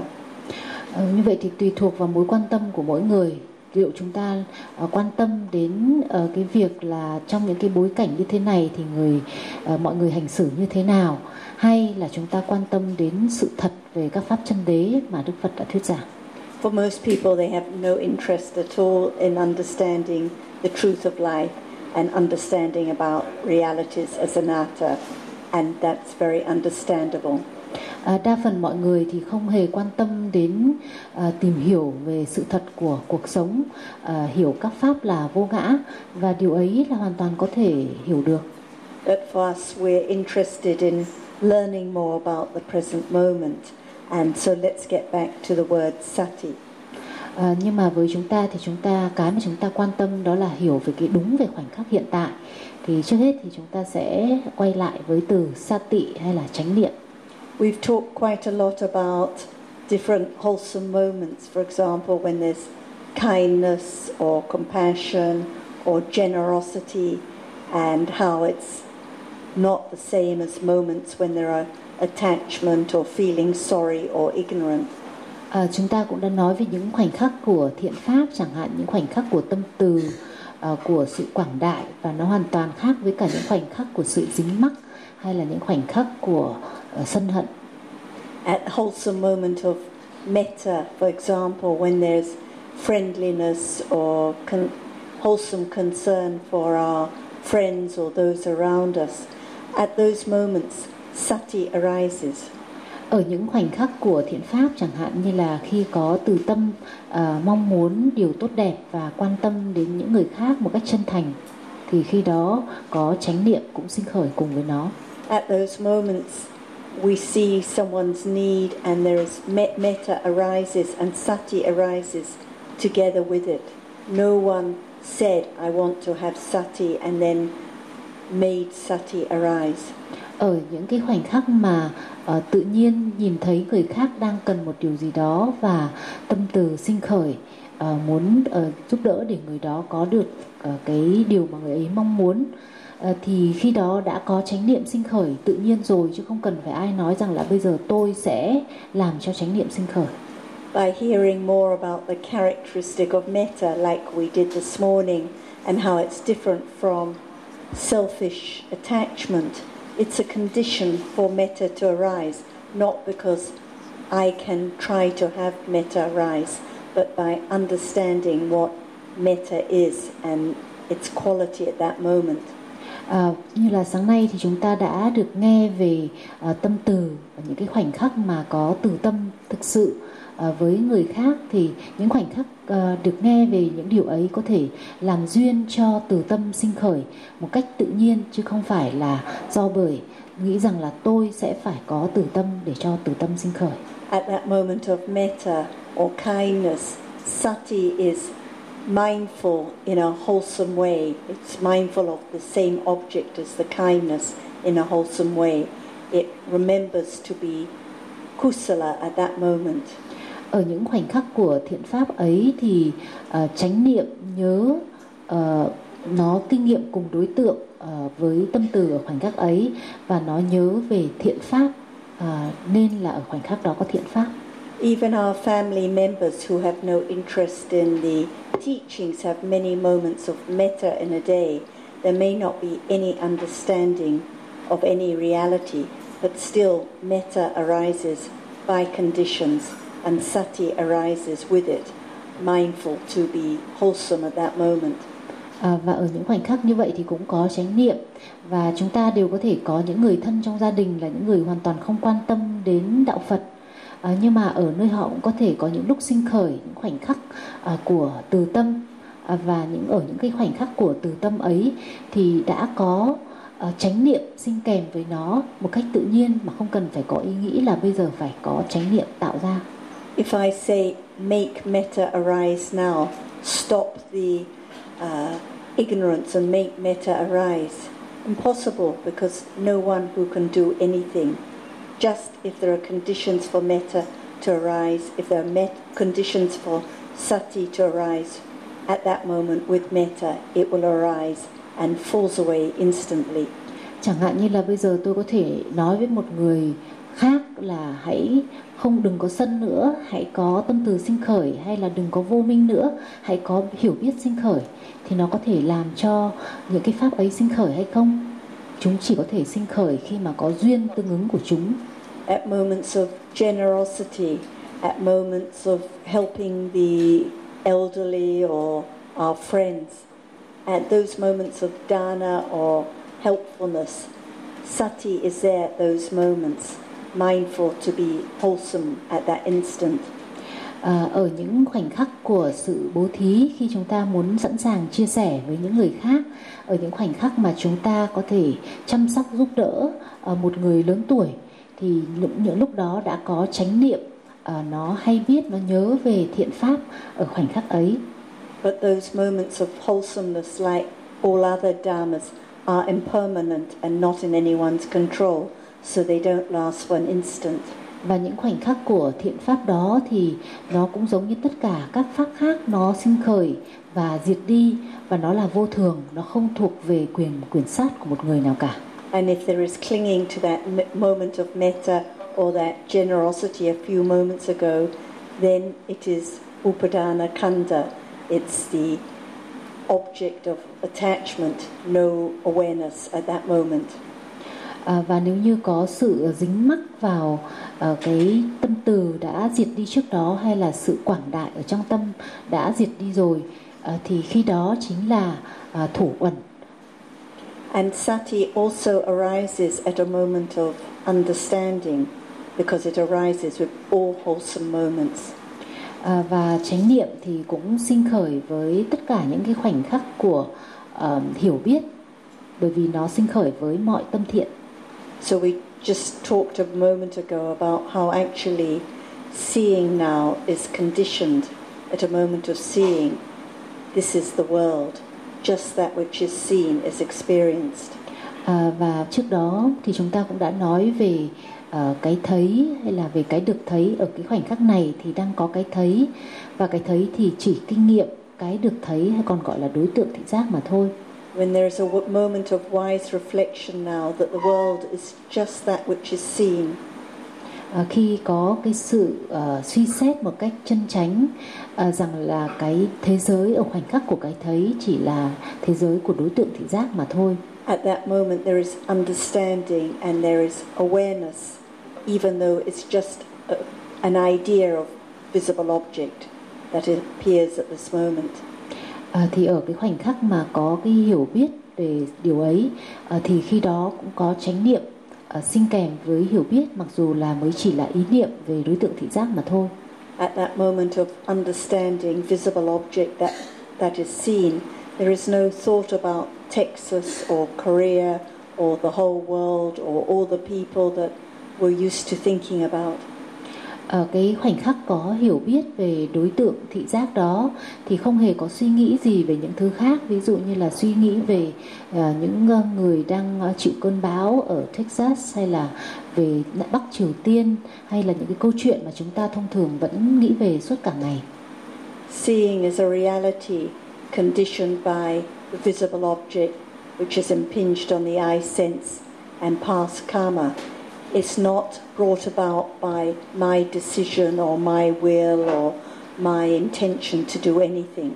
Như vậy thì tùy thuộc vào mối quan tâm của mỗi người. Liệu chúng ta quan tâm đến cái việc là trong những cái bối cảnh như thế này thì mọi người hành xử như thế nào, hay là chúng ta quan tâm đến sự thật về các pháp chân đế mà Đức Phật đã thuyết giảng. For most people, they have no interest at all in understanding the truth of life and understanding about realities as anatta, and that's very understandable. Đa phần mọi người thì không hề quan tâm đến tìm hiểu về sự thật của cuộc sống, hiểu các pháp là vô ngã, và điều ấy là hoàn toàn có thể hiểu được. But for us, we're interested in learning more about the present moment, and so let's get back to the word sati. Nhưng mà với chúng ta thì cái mà chúng ta quan tâm đó là hiểu về cái đúng về khoảnh khắc hiện tại. Thì trước hết thì chúng ta sẽ quay lại với từ sati hay là chánh niệm. We've talked quite a lot about different wholesome moments. For example, when there's kindness or compassion or generosity, and how it's not the same as moments when there are attachment or feeling sorry or ignorant. Chúng ta cũng đã nói về những khoảnh khắc của thiện pháp, chẳng hạn những khoảnh khắc của tâm từ, của sự quảng đại, và nó hoàn toàn khác với cả những khoảnh khắc của sự dính mắc hay là những khoảnh khắc của sân hận. At wholesome moment of metta, for example, when there's friendliness or wholesome concern for our friends or those around us, at those moments, sati arises. Ở những khoảnh khắc của thiện pháp, chẳng hạn như là khi có từ tâm mong muốn điều tốt đẹp và quan tâm đến những người khác một cách chân thành, thì khi đó có chánh niệm cũng sinh khởi cùng với nó. At those moments, we see someone's need and there is metta arises and sati arises together with it. No one said, I want to have sati and then made sati arise. Ở những cái khoảnh khắc mà tự nhiên nhìn thấy người khác đang cần một điều gì đó và tâm từ sinh khởi, muốn giúp đỡ để người đó có được cái điều mà người ấy mong muốn, thì khi đó đã có chánh niệm sinh khởi tự nhiên rồi, chứ không cần phải ai nói rằng là bây giờ tôi sẽ làm cho chánh niệm sinh khởi. By hearing more about the characteristic of metta, like we did this morning, and how it's different from selfish attachment, it's a condition for metta to arise, not because I can try to have metta arise, but by understanding what metta is and its quality at that moment. Như là sáng nay thì chúng ta đã được nghe về tâm từ, những cái khoảnh khắc mà có từ tâm thực sự với người khác, thì những khoảnh khắc được nghe về những điều ấy có thể làm duyên cho từ tâm sinh khởi một cách tự nhiên, chứ không phải là do bởi nghĩ rằng là tôi sẽ phải có từ tâm để cho từ tâm sinh khởi. At that moment of metta or kindness, sati is mindful in a wholesome way. It's mindful of the same object as the kindness in a wholesome way. It remembers to be kusala at that moment. Ở những khoảnh khắc của thiện pháp ấy thì chánh niệm nhớ nó kinh nghiệm cùng đối tượng với tâm từ ở khoảnh khắc ấy, và nó nhớ về thiện pháp, nên là ở khoảnh khắc đó có thiện pháp. Even our family members who have no interest in the teachings have many moments of metta in a day. There may not be any understanding of any reality, but still metta arises by conditions and sati arises with it, mindful to be wholesome at that moment. Và ở những khoảnh khắc như vậy thì cũng có chánh niệm, và chúng ta đều có thể có những người thân trong gia đình là những người hoàn toàn không quan tâm đến đạo Phật, nhưng mà ở nơi họ cũng có thể có những lúc sinh khởi những khoảnh khắc của từ tâm, và ở những cái khoảnh khắc của từ tâm ấy thì đã có chánh niệm sinh kèm với nó một cách tự nhiên, mà không cần phải có ý nghĩ là bây giờ phải có chánh niệm tạo ra. If I say make metta arise now, stop the ignorance and make metta arise, impossible, because no one who can do anything. Just if there are conditions for metta to arise, if there are conditions for sati to arise, at that moment with metta, it will arise and falls away instantly. Chẳng hạn như là bây giờ tôi có thể nói với một người khác là đừng có sân nữa, hãy có tâm từ sinh khởi, hay là đừng có vô minh nữa, hãy có hiểu biết sinh khởi, thì nó có thể làm cho những cái pháp ấy sinh khởi hay không? Chúng chỉ có thể sinh khởi khi mà có duyên tương ứng của chúng. At moments of generosity, at moments of helping the elderly or our friends, at those moments of dana or helpfulness, sati is there at those moments, mindful to be wholesome at that instant. Ở những khoảnh khắc của sự bố thí, khi chúng ta muốn sẵn sàng chia sẻ với những người khác, ở những khoảnh khắc mà chúng ta có thể chăm sóc giúp đỡ một người lớn tuổi, thì những lúc đó đã có chánh niệm, nó hay biết, nó nhớ về thiện pháp ở khoảnh khắc ấy. But those moments of wholesomeness, like all other dharmas, are impermanent and not in anyone's control, so they don't last one instant. Và những khoảnh khắc của thiện pháp đó thì nó cũng giống như tất cả các pháp khác, nó sinh khởi và diệt đi, và nó là vô thường, nó không thuộc về quyền sát của một người nào cả. And if there is clinging to that moment of metta or that generosity a few moments ago, then it is upadana khandha. It's the object of attachment, no awareness at that moment. Và nếu như có sự dính mắc vào cái tâm từ đã diệt đi trước đó, hay là sự quảng đại ở trong tâm đã diệt đi rồi, thì khi đó chính là thủ uẩn. And sati also arises at a moment of understanding, because it arises with all wholesome moments. Và chánh niệm thì cũng sinh khởi với tất cả những cái khoảnh khắc của hiểu biết, bởi vì nó sinh khởi với mọi tâm thiện. So we just talked a moment ago about how actually seeing now is conditioned. At a moment of seeing, this is the world. Just that which is seen is experienced. Và trước đó thì chúng ta cũng đã nói về cái thấy, hay là về cái được thấy. Ở cái khoảnh khắc này thì đang có cái thấy, và cái thấy thì chỉ kinh nghiệm cái được thấy, hay còn gọi là đối tượng thị giác mà thôi. When there is a moment of wise reflection now that the world is just that which is seen. Khi có cái sự suy xét một cách chân chánh rằng là cái thế giới ở khoảnh khắc của cái thấy chỉ là thế giới của đối tượng thị giác mà thôi. At that moment there is understanding and there is awareness, even though it's just an idea of visible object that appears at this moment. Thì ở cái khoảnh khắc mà có cái hiểu biết về điều ấy thì khi đó cũng có chánh niệm sinh kèm với hiểu biết, mặc dù là mới chỉ là ý niệm về đối tượng thị giác mà thôi. At that moment of understanding visible object that is seen, there is no thought about Texas or Korea or the whole world or all the people that we're used to thinking about. Ở cái khoảnh khắc có hiểu biết về đối tượng thị giác đó thì không hề có suy nghĩ gì về những thứ khác, ví dụ như là suy nghĩ về những người đang chịu cơn bão ở Texas, hay là về Bắc Triều Tiên, hay là những cái câu chuyện mà chúng ta thông thường vẫn nghĩ về suốt cả ngày. Seeing is a reality conditioned by the visible object which is impinged on the eye sense and past karma. It's not brought about by my decision or my will or my intention to do anything.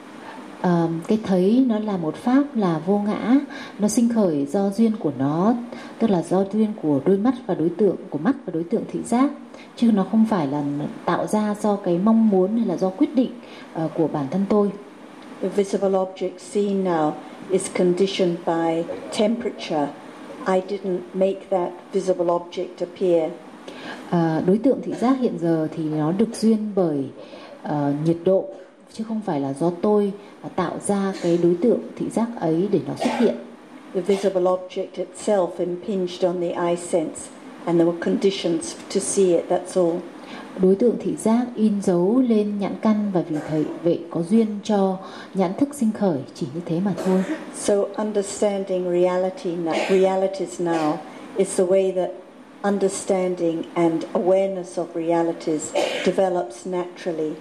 Cái thấy nó là một pháp là vô ngã, nó sinh khởi do duyên của nó, tức là do duyên của đôi mắt và đối tượng, của mắt và đối tượng thị giác, chứ nó không phải là tạo ra do cái mong muốn hay là do quyết định của bản thân tôi. The visible object seen now is conditioned by temperature. I didn't make that visible object appear. Đối tượng thị giác hiện giờ thì nó được duyên bởi nhiệt độ, chứ không phải là do tôi tạo ra cái đối tượng thị giác ấy để nó xuất hiện. The visible object itself impinged on the eye sense and there were conditions to see it, that's all. Đối tượng thị giác in dấu lên nhãn căn và vì vậy có duyên cho nhãn thức sinh khởi, chỉ như thế mà thôi. So understanding realities now is the way that understanding and awareness of realities develops naturally.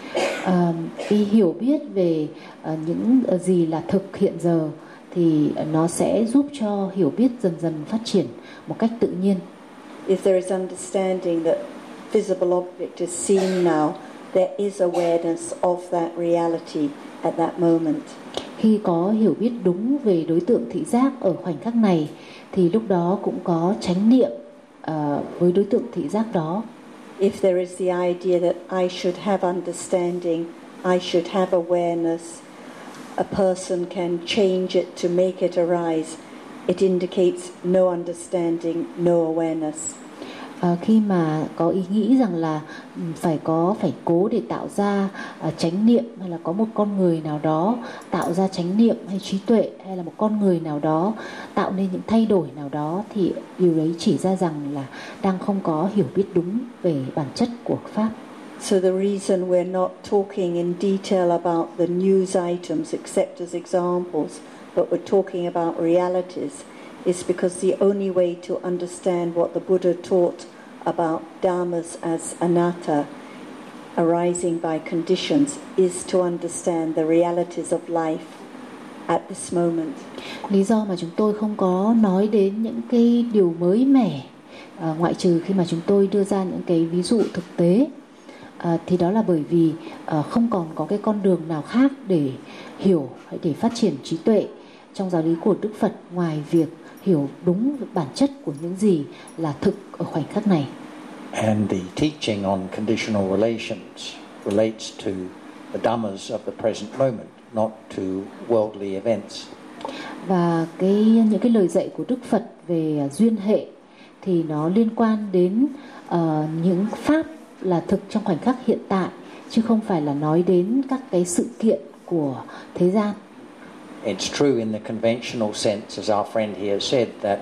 Cái hiểu biết về những gì là thực hiện giờ thì nó sẽ giúp cho hiểu biết dần dần phát triển một cách tự nhiên. If there is understanding that visible object is seen now, there is awareness of that reality at that moment. Khi có hiểu biết đúng về đối tượng thị giác ở khoảnh khắc này thì lúc đó cũng có chánh niệm với đối tượng thị giác đó. If there is the idea that I should have understanding, I should have awareness, a person can change it to make it arise, it indicates no understanding, no awareness. Khi mà có ý nghĩ rằng là phải cố để tạo ra chánh niệm, hay là có một con người nào đó tạo ra chánh niệm hay trí tuệ, hay là một con người nào đó tạo nên những thay đổi nào đó, thì điều đấy chỉ ra rằng là đang không có hiểu biết đúng về bản chất của pháp. So the reason we're not talking in detail about the news items except as examples, but we're talking about realities, is because the only way to understand what the Buddha taught about dharmas as anatta, arising by conditions, is to understand the realities of life at this moment. Lý do mà chúng tôi không có nói đến những cái điều mới mẻ, ngoại trừ khi mà chúng tôi đưa ra những cái ví dụ thực tế, thì đó là bởi vì không còn có cái con đường nào khác để hiểu hay để phát triển trí tuệ trong giáo lý của Đức Phật ngoài việc hiểu đúng bản chất của những gì là thực ở khoảnh khắc này. And the teaching on conditional relations relates to the dhammas of the present moment, not to worldly events. Và những cái lời dạy của Đức Phật về duyên hệ thì nó liên quan đến những pháp là thực trong khoảnh khắc hiện tại, chứ không phải là nói đến các cái sự kiện của thế gian. It's true in the conventional sense, as our friend here said, that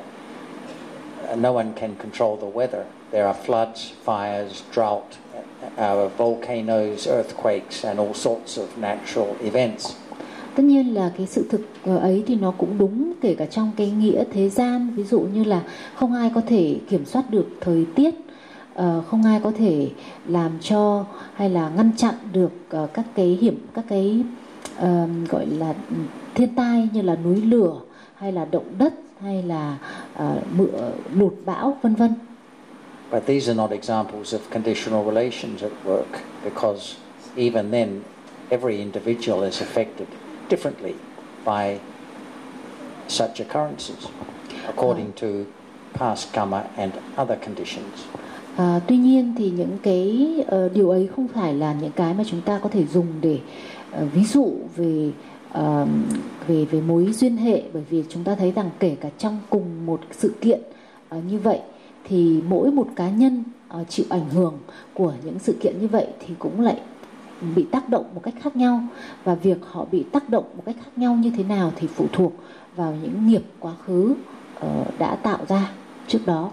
no one can control the weather. There are floods, fires, drought, volcanoes, earthquakes, and all sorts of natural events. Tất nhiên là cái sự thực ấy thì nó cũng đúng kể cả trong cái nghĩa thế gian, ví dụ như là không ai có thể kiểm soát được thời tiết, không ai có thể làm cho hay là ngăn chặn được các cái gọi là thiên tai như là núi lửa hay là động đất hay là lụt bão vân vân. But these are not examples of conditional relations at work, because even then every individual is affected differently by such occurrences according to past karma and other conditions. Tuy nhiên thì những cái điều ấy không phải là những cái mà chúng ta có thể dùng để ví dụ về về mối duyên hệ, bởi vì chúng ta thấy rằng kể cả trong cùng một sự kiện như vậy thì mỗi một cá nhân chịu ảnh hưởng của những sự kiện như vậy thì cũng lại bị tác động một cách khác nhau, và việc họ bị tác động một cách khác nhau như thế nào thì phụ thuộc vào những nghiệp quá khứ đã tạo ra trước đó.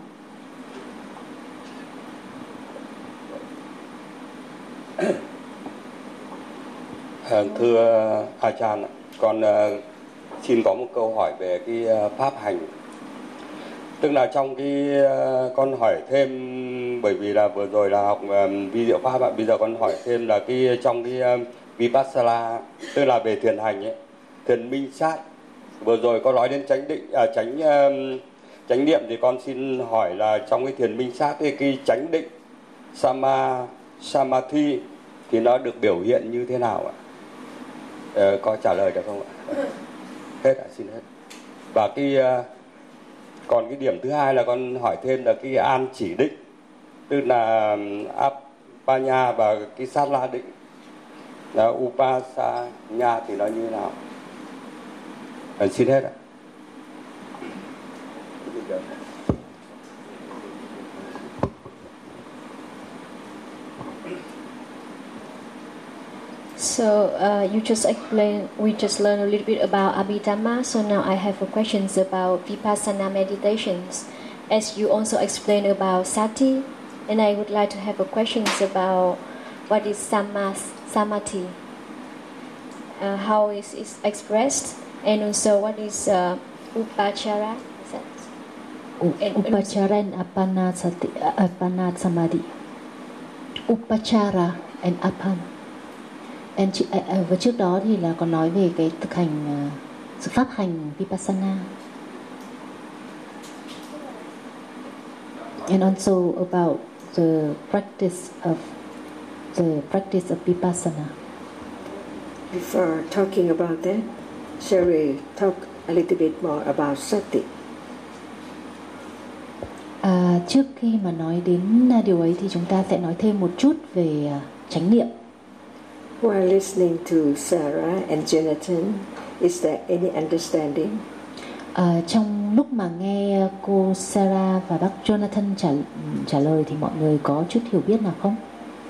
Thưa Ajahn, con xin có một câu hỏi về cái pháp hành. Tức là trong cái con hỏi thêm, bởi vì là vừa rồi là học vi diệu pháp ạ, bây giờ con hỏi thêm là cái trong cái Vipassana, tức là về thiền hành ấy, thiền minh sát. Vừa rồi có nói đến chánh định, chánh niệm, thì con xin hỏi là trong cái thiền minh sát thì cái chánh định Samadhi thì nó được biểu hiện như thế nào ạ? Có trả lời được không ạ? Hết ạ, xin hết. Và cái còn cái điểm thứ hai là con hỏi thêm là cái an chỉ định, tức là Apanya và cái sát la định là Upasanya thì nó như thế nào? Xin hết ạ. So you just explained, we just learned a little bit about Abhidhamma. So now I have questions about Vipassana meditations. As you also explained about Sati, and I would like to have a questions about what is Samadhi, how is it expressed, and also what is Upachara. Is that? Upachara and Apana Samadhi. Upachara and Apana. Và trước đó thì là còn nói về cái thực hành, sự pháp hành Vipassana. And also about the practice of Vipassana. Before talking about that, shall we talk a little bit more about Sati? Trước khi mà nói đến điều ấy thì chúng ta sẽ nói thêm một chút về chánh niệm. While listening to Sarah and Jonathan, is there any understanding? Trong lúc mà nghe cô Sarah và bác Jonathan trả lời thì mọi người có chút hiểu biết nào không?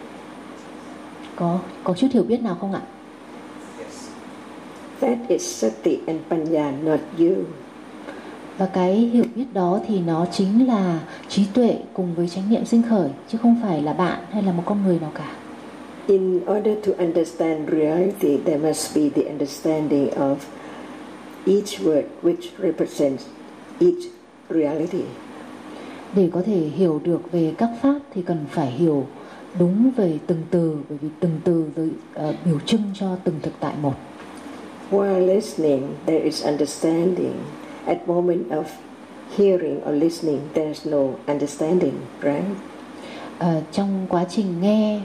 Có chút hiểu biết nào không ạ? Yes. That is Sati and Panya, not you. Và cái hiểu biết đó thì nó chính là trí tuệ cùng với chánh niệm sinh khởi, chứ không phải là bạn hay là một con người nào cả. In order to understand reality, there must be the understanding of each word which represents each reality. Để có thể hiểu được về các pháp thì cần phải hiểu đúng về từng từ, bởi vì từng từ biểu trưng cho từng thực tại một. While listening, there is understanding. At moment of hearing or listening, there is no understanding, right? Trong quá trình nghe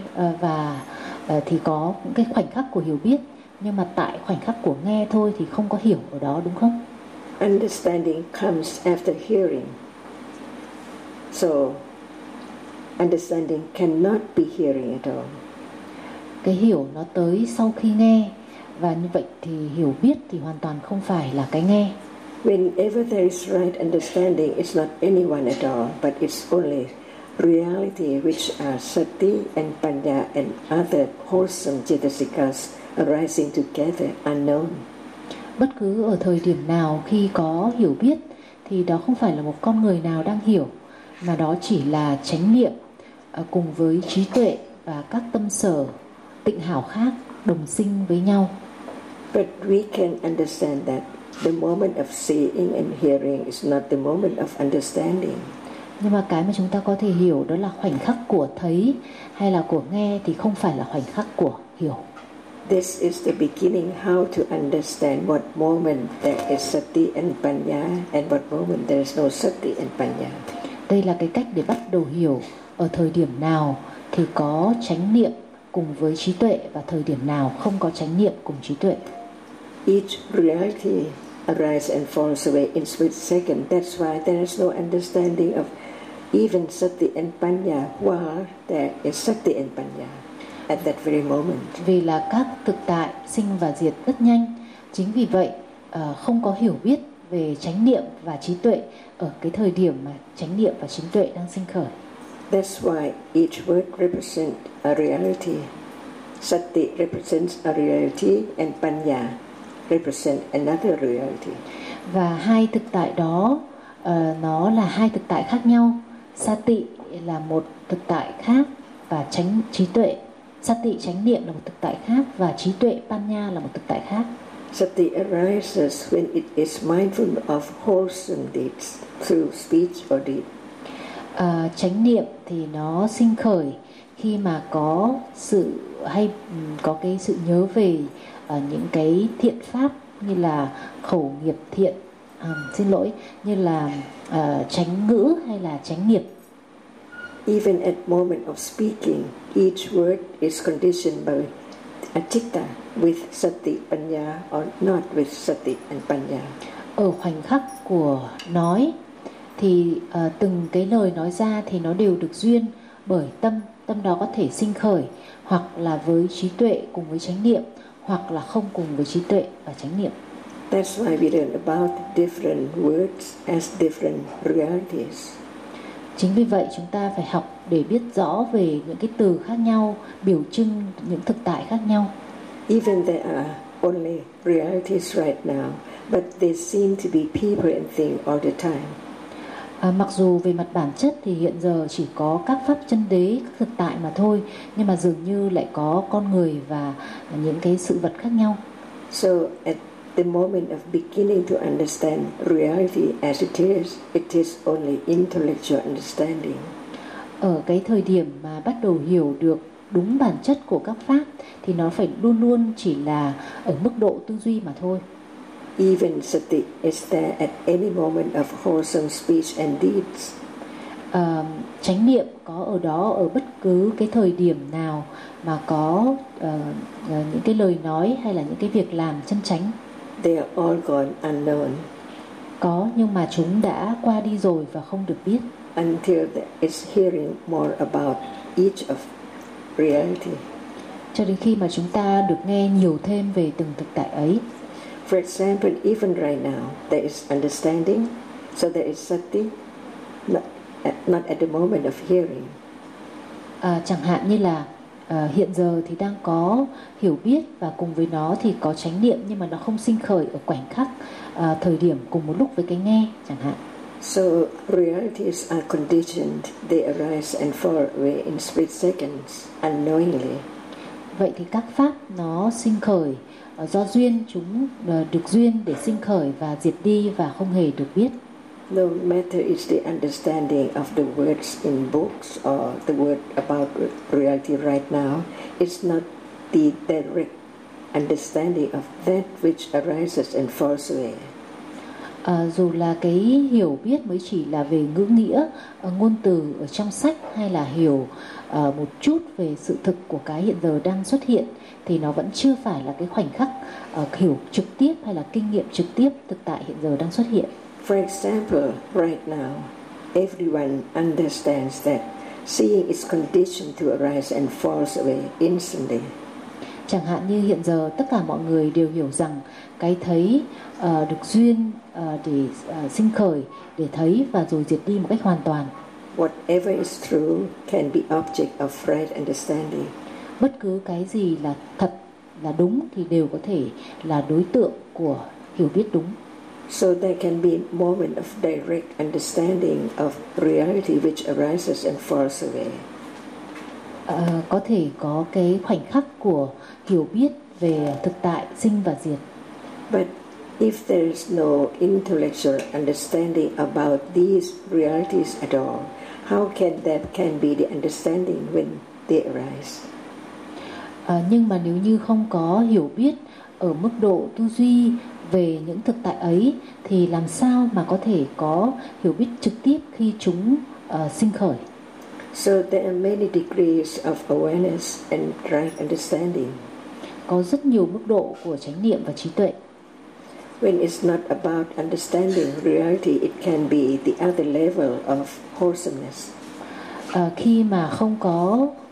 thì có cái khoảnh khắc của hiểu biết, nhưng mà tại khoảnh khắc của nghe thôi thì không có hiểu ở đó, đúng không? Understanding comes after hearing. So, understanding cannot be hearing at all. Cái hiểu nó tới sau khi nghe, và như vậy thì hiểu biết thì hoàn toàn không phải là cái nghe. Whenever there is right understanding, it's not anyone at all, but it's only reality which are Sati and Panya and other wholesome Cetasikas arising together, unknown. Bất cứ ở thời điểm nào khi có hiểu biết thì đó không phải là một con người nào đang hiểu, mà đó chỉ là chánh niệm cùng với trí tuệ và các tâm sở tịnh hảo khác đồng sinh với nhau. But we can understand that the moment of seeing and hearing is not the moment of understanding. Nhưng mà cái mà chúng ta có thể hiểu đó là khoảnh khắc của thấy hay là của nghe, thì không phải là khoảnh khắc của hiểu. This is the beginning how to understand what moment there is Sati and Panya and what moment there is no Sati and Panya. Đây là cái cách để bắt đầu hiểu ở thời điểm nào thì có chánh niệm cùng với trí tuệ và thời điểm nào không có chánh niệm cùng trí tuệ. Each reality arises and falls away in split second. That's why there is no understanding of even Sati and Panya while there is Sati and Panya at that very moment. Vì là các thực tại sinh và diệt rất nhanh, Chính vì vậy không có hiểu biết về chánh niệm và trí tuệ ở cái thời điểm mà chánh niệm và trí tuệ đang sinh khởi. That's why each word represents a reality. Sati represents a reality and Panya represents another reality. Và hai thực tại đó nó là hai thực tại khác nhau. Sati là một thực tại khác và trí tuệ. Sati chánh niệm là một thực tại khác và trí tuệ Panya là một thực tại khác. Sati arises when it is mindful of wholesome deeds through speech or deed. Chánh niệm thì nó sinh khởi khi mà có sự có cái sự nhớ về những cái thiện pháp như là khẩu nghiệp thiện, như là chánh ngữ hay là chánh nghiệp. Even at moment of speaking, each word is conditioned by achitta with sati panya or not with sati and panya. Ở khoảnh khắc của nói thì từng cái lời nói ra thì nó đều được duyên bởi tâm đó có thể sinh khởi hoặc là với trí tuệ cùng với chánh niệm, hoặc là không cùng với trí tuệ và chánh niệm. That's why we learn about different words as different realities. Chính vì vậy chúng ta phải học để biết rõ về những cái từ khác nhau, biểu trưng những thực tại khác nhau. Even there are only realities right now, but they seem to be people and things all the time. Mặc dù về mặt bản chất thì hiện giờ chỉ có các pháp chân đế, các thực tại mà thôi, nhưng mà dường như lại có con người và những cái sự vật khác nhau. So at the moment of beginning to understand reality as it is only intellectual understanding. Ở cái thời điểm mà bắt đầu hiểu được đúng bản chất của các pháp thì nó phải luôn luôn chỉ là ở mức độ tư duy mà thôi. Even sati is there at any moment of wholesome speech and deeds. Chánh niệm có ở đó ở bất cứ cái thời điểm nào mà có những cái lời nói hay là những cái việc làm chân chánh. They are all gone unknown. Có, nhưng mà chúng đã qua đi rồi và không được biết. Until there is hearing more about each of reality. Cho đến khi mà chúng ta được nghe nhiều thêm về từng thực tại ấy. For example, even right now, there is understanding, so there is sati, not at the moment of hearing. Chẳng hạn như là hiện giờ thì đang có hiểu biết và cùng với nó thì có chánh niệm, nhưng mà nó không sinh khởi ở khoảnh khắc thời điểm cùng một lúc với cái nghe chẳng hạn. So realities are conditioned, they arise and fall away in split seconds unknowingly. Vậy thì các pháp nó sinh khởi do duyên, chúng được duyên để sinh khởi và diệt đi và không hề được biết. No matter is the understanding of the words in books or the word about reality right now, it's not the direct understanding of that which arises and falls away. Dù là cái hiểu biết mới chỉ là về ngữ nghĩa, ngôn từ ở trong sách, hay là hiểu một chút về sự thực của cái hiện giờ đang xuất hiện, thì nó vẫn chưa phải là cái khoảnh khắc hiểu trực tiếp hay là kinh nghiệm trực tiếp thực tại hiện giờ đang xuất hiện. For example, right now, everyone understands that seeing is conditioned to arise and falls away instantly. Chẳng hạn như hiện giờ tất cả mọi người đều hiểu rằng cái thấy được duyên để sinh khởi, để thấy và rồi diệt đi một cách hoàn toàn. Whatever is true can be object of right understanding. Bất cứ cái gì là thật, là đúng thì đều có thể là đối tượng của hiểu biết đúng. So there can be moment of direct understanding of reality which arises and falls away. Có thể có cái khoảnh khắc của hiểu biết về thực tại sinh và diệt. But if there is no intellectual understanding about these realities at all, how can be the understanding when they arise? Nhưng mà nếu như không có hiểu biết ở mức độ tư duy về những thực tại ấy thì làm sao mà có thể có hiểu biết trực tiếp khi chúng sinh khởi? So there are many degrees of awareness and right understanding. Có rất nhiều mức độ của chánh niệm và trí tuệ. When it's not about understanding reality, it can be the other level of wholesomeness. Khi mà không có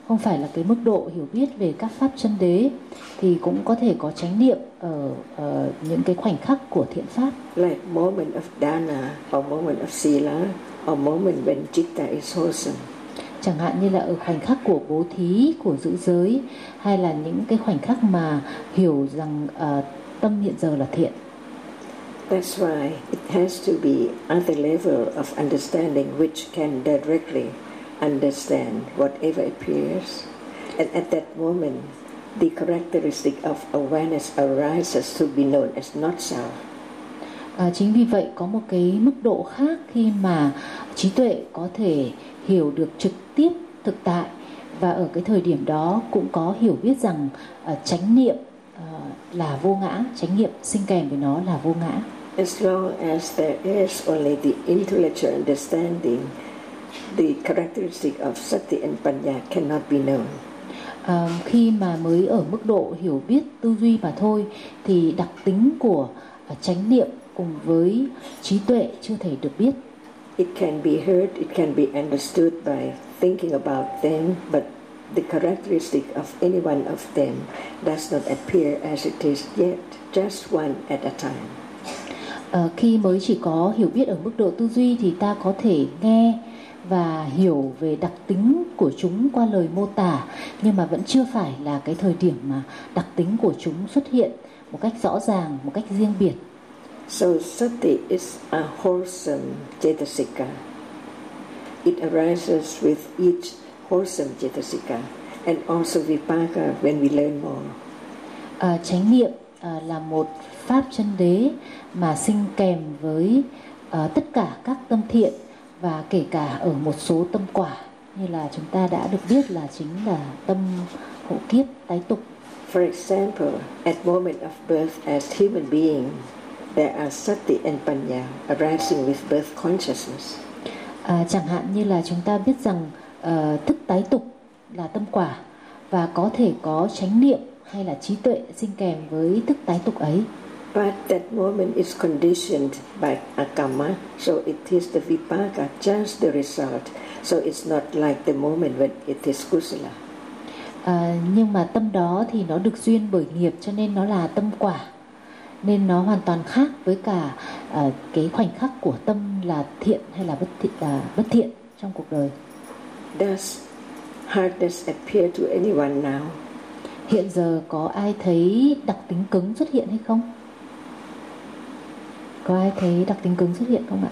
không phải là cái mức độ hiểu biết về các pháp chân đế, thì cũng có thể có chánh niệm ở những cái khoảnh khắc của thiện pháp. Like moment of dana or moment of sila or moment when citta is wholesome. Chẳng hạn như là ở khoảnh khắc của bố thí, của giữ giới, hay là những cái khoảnh khắc mà hiểu rằng tâm hiện giờ là thiện. That's why it has to be other level of understanding which can directly understand whatever appears. And at that moment, the characteristic of awareness arises to be known as not self. Chính vì vậy có một cái mức độ khác khi mà trí tuệ có thể hiểu được trực tiếp thực tại, và ở cái thời điểm đó cũng có hiểu biết rằng chánh niệm là vô ngã, chánh niệm sinh kèm với nó là vô ngã. As long as there is only the intellectual understanding, the characteristic of sati and panya cannot be known. Khi mà mới ở mức độ hiểu biết tư duy mà thôi, thì đặc tính của chánh niệm cùng với trí tuệ chưa thể được biết. It can be heard, it can be understood by thinking about them, but the characteristic of any one of them does not appear as it is yet, just one at a time. Khi mới chỉ có hiểu biết ở mức độ tư duy thì ta có thể nghe và hiểu về đặc tính của chúng qua lời mô tả, nhưng mà vẫn chưa phải là cái thời điểm mà đặc tính của chúng xuất hiện một cách rõ ràng, một cách riêng biệt. So sati is a wholesome cetasika. It arises with each wholesome cetasika, and also vipaka when we learn more. Chánh niệm là một pháp chân đế mà sinh kèm với tất cả các tâm thiện, và kể cả ở một số tâm quả như là chúng ta đã được biết là chính là tâm hộ kiếp tái tục. For example, at moment of birth as human being, there are sati and panya arising with birth consciousness. Chẳng hạn như là chúng ta biết rằng thức tái tục là tâm quả, và có thể có chánh niệm hay là trí tuệ sinh kèm với thức tái tục ấy. But that moment is conditioned by akama, so it is the vipaka, just the result. So it's not like the moment when it is kusala. Nhưng mà tâm đó thì nó được duyên bởi nghiệp, cho nên nó là tâm quả, nên nó hoàn toàn khác với cả cái khoảnh khắc của tâm là thiện hay là bất thiện trong cuộc đời. Does hardness appear to anyone now? Hiện giờ có ai thấy đặc tính cứng xuất hiện hay không? Có ai thấy đặc tính cứng xuất hiện không ạ?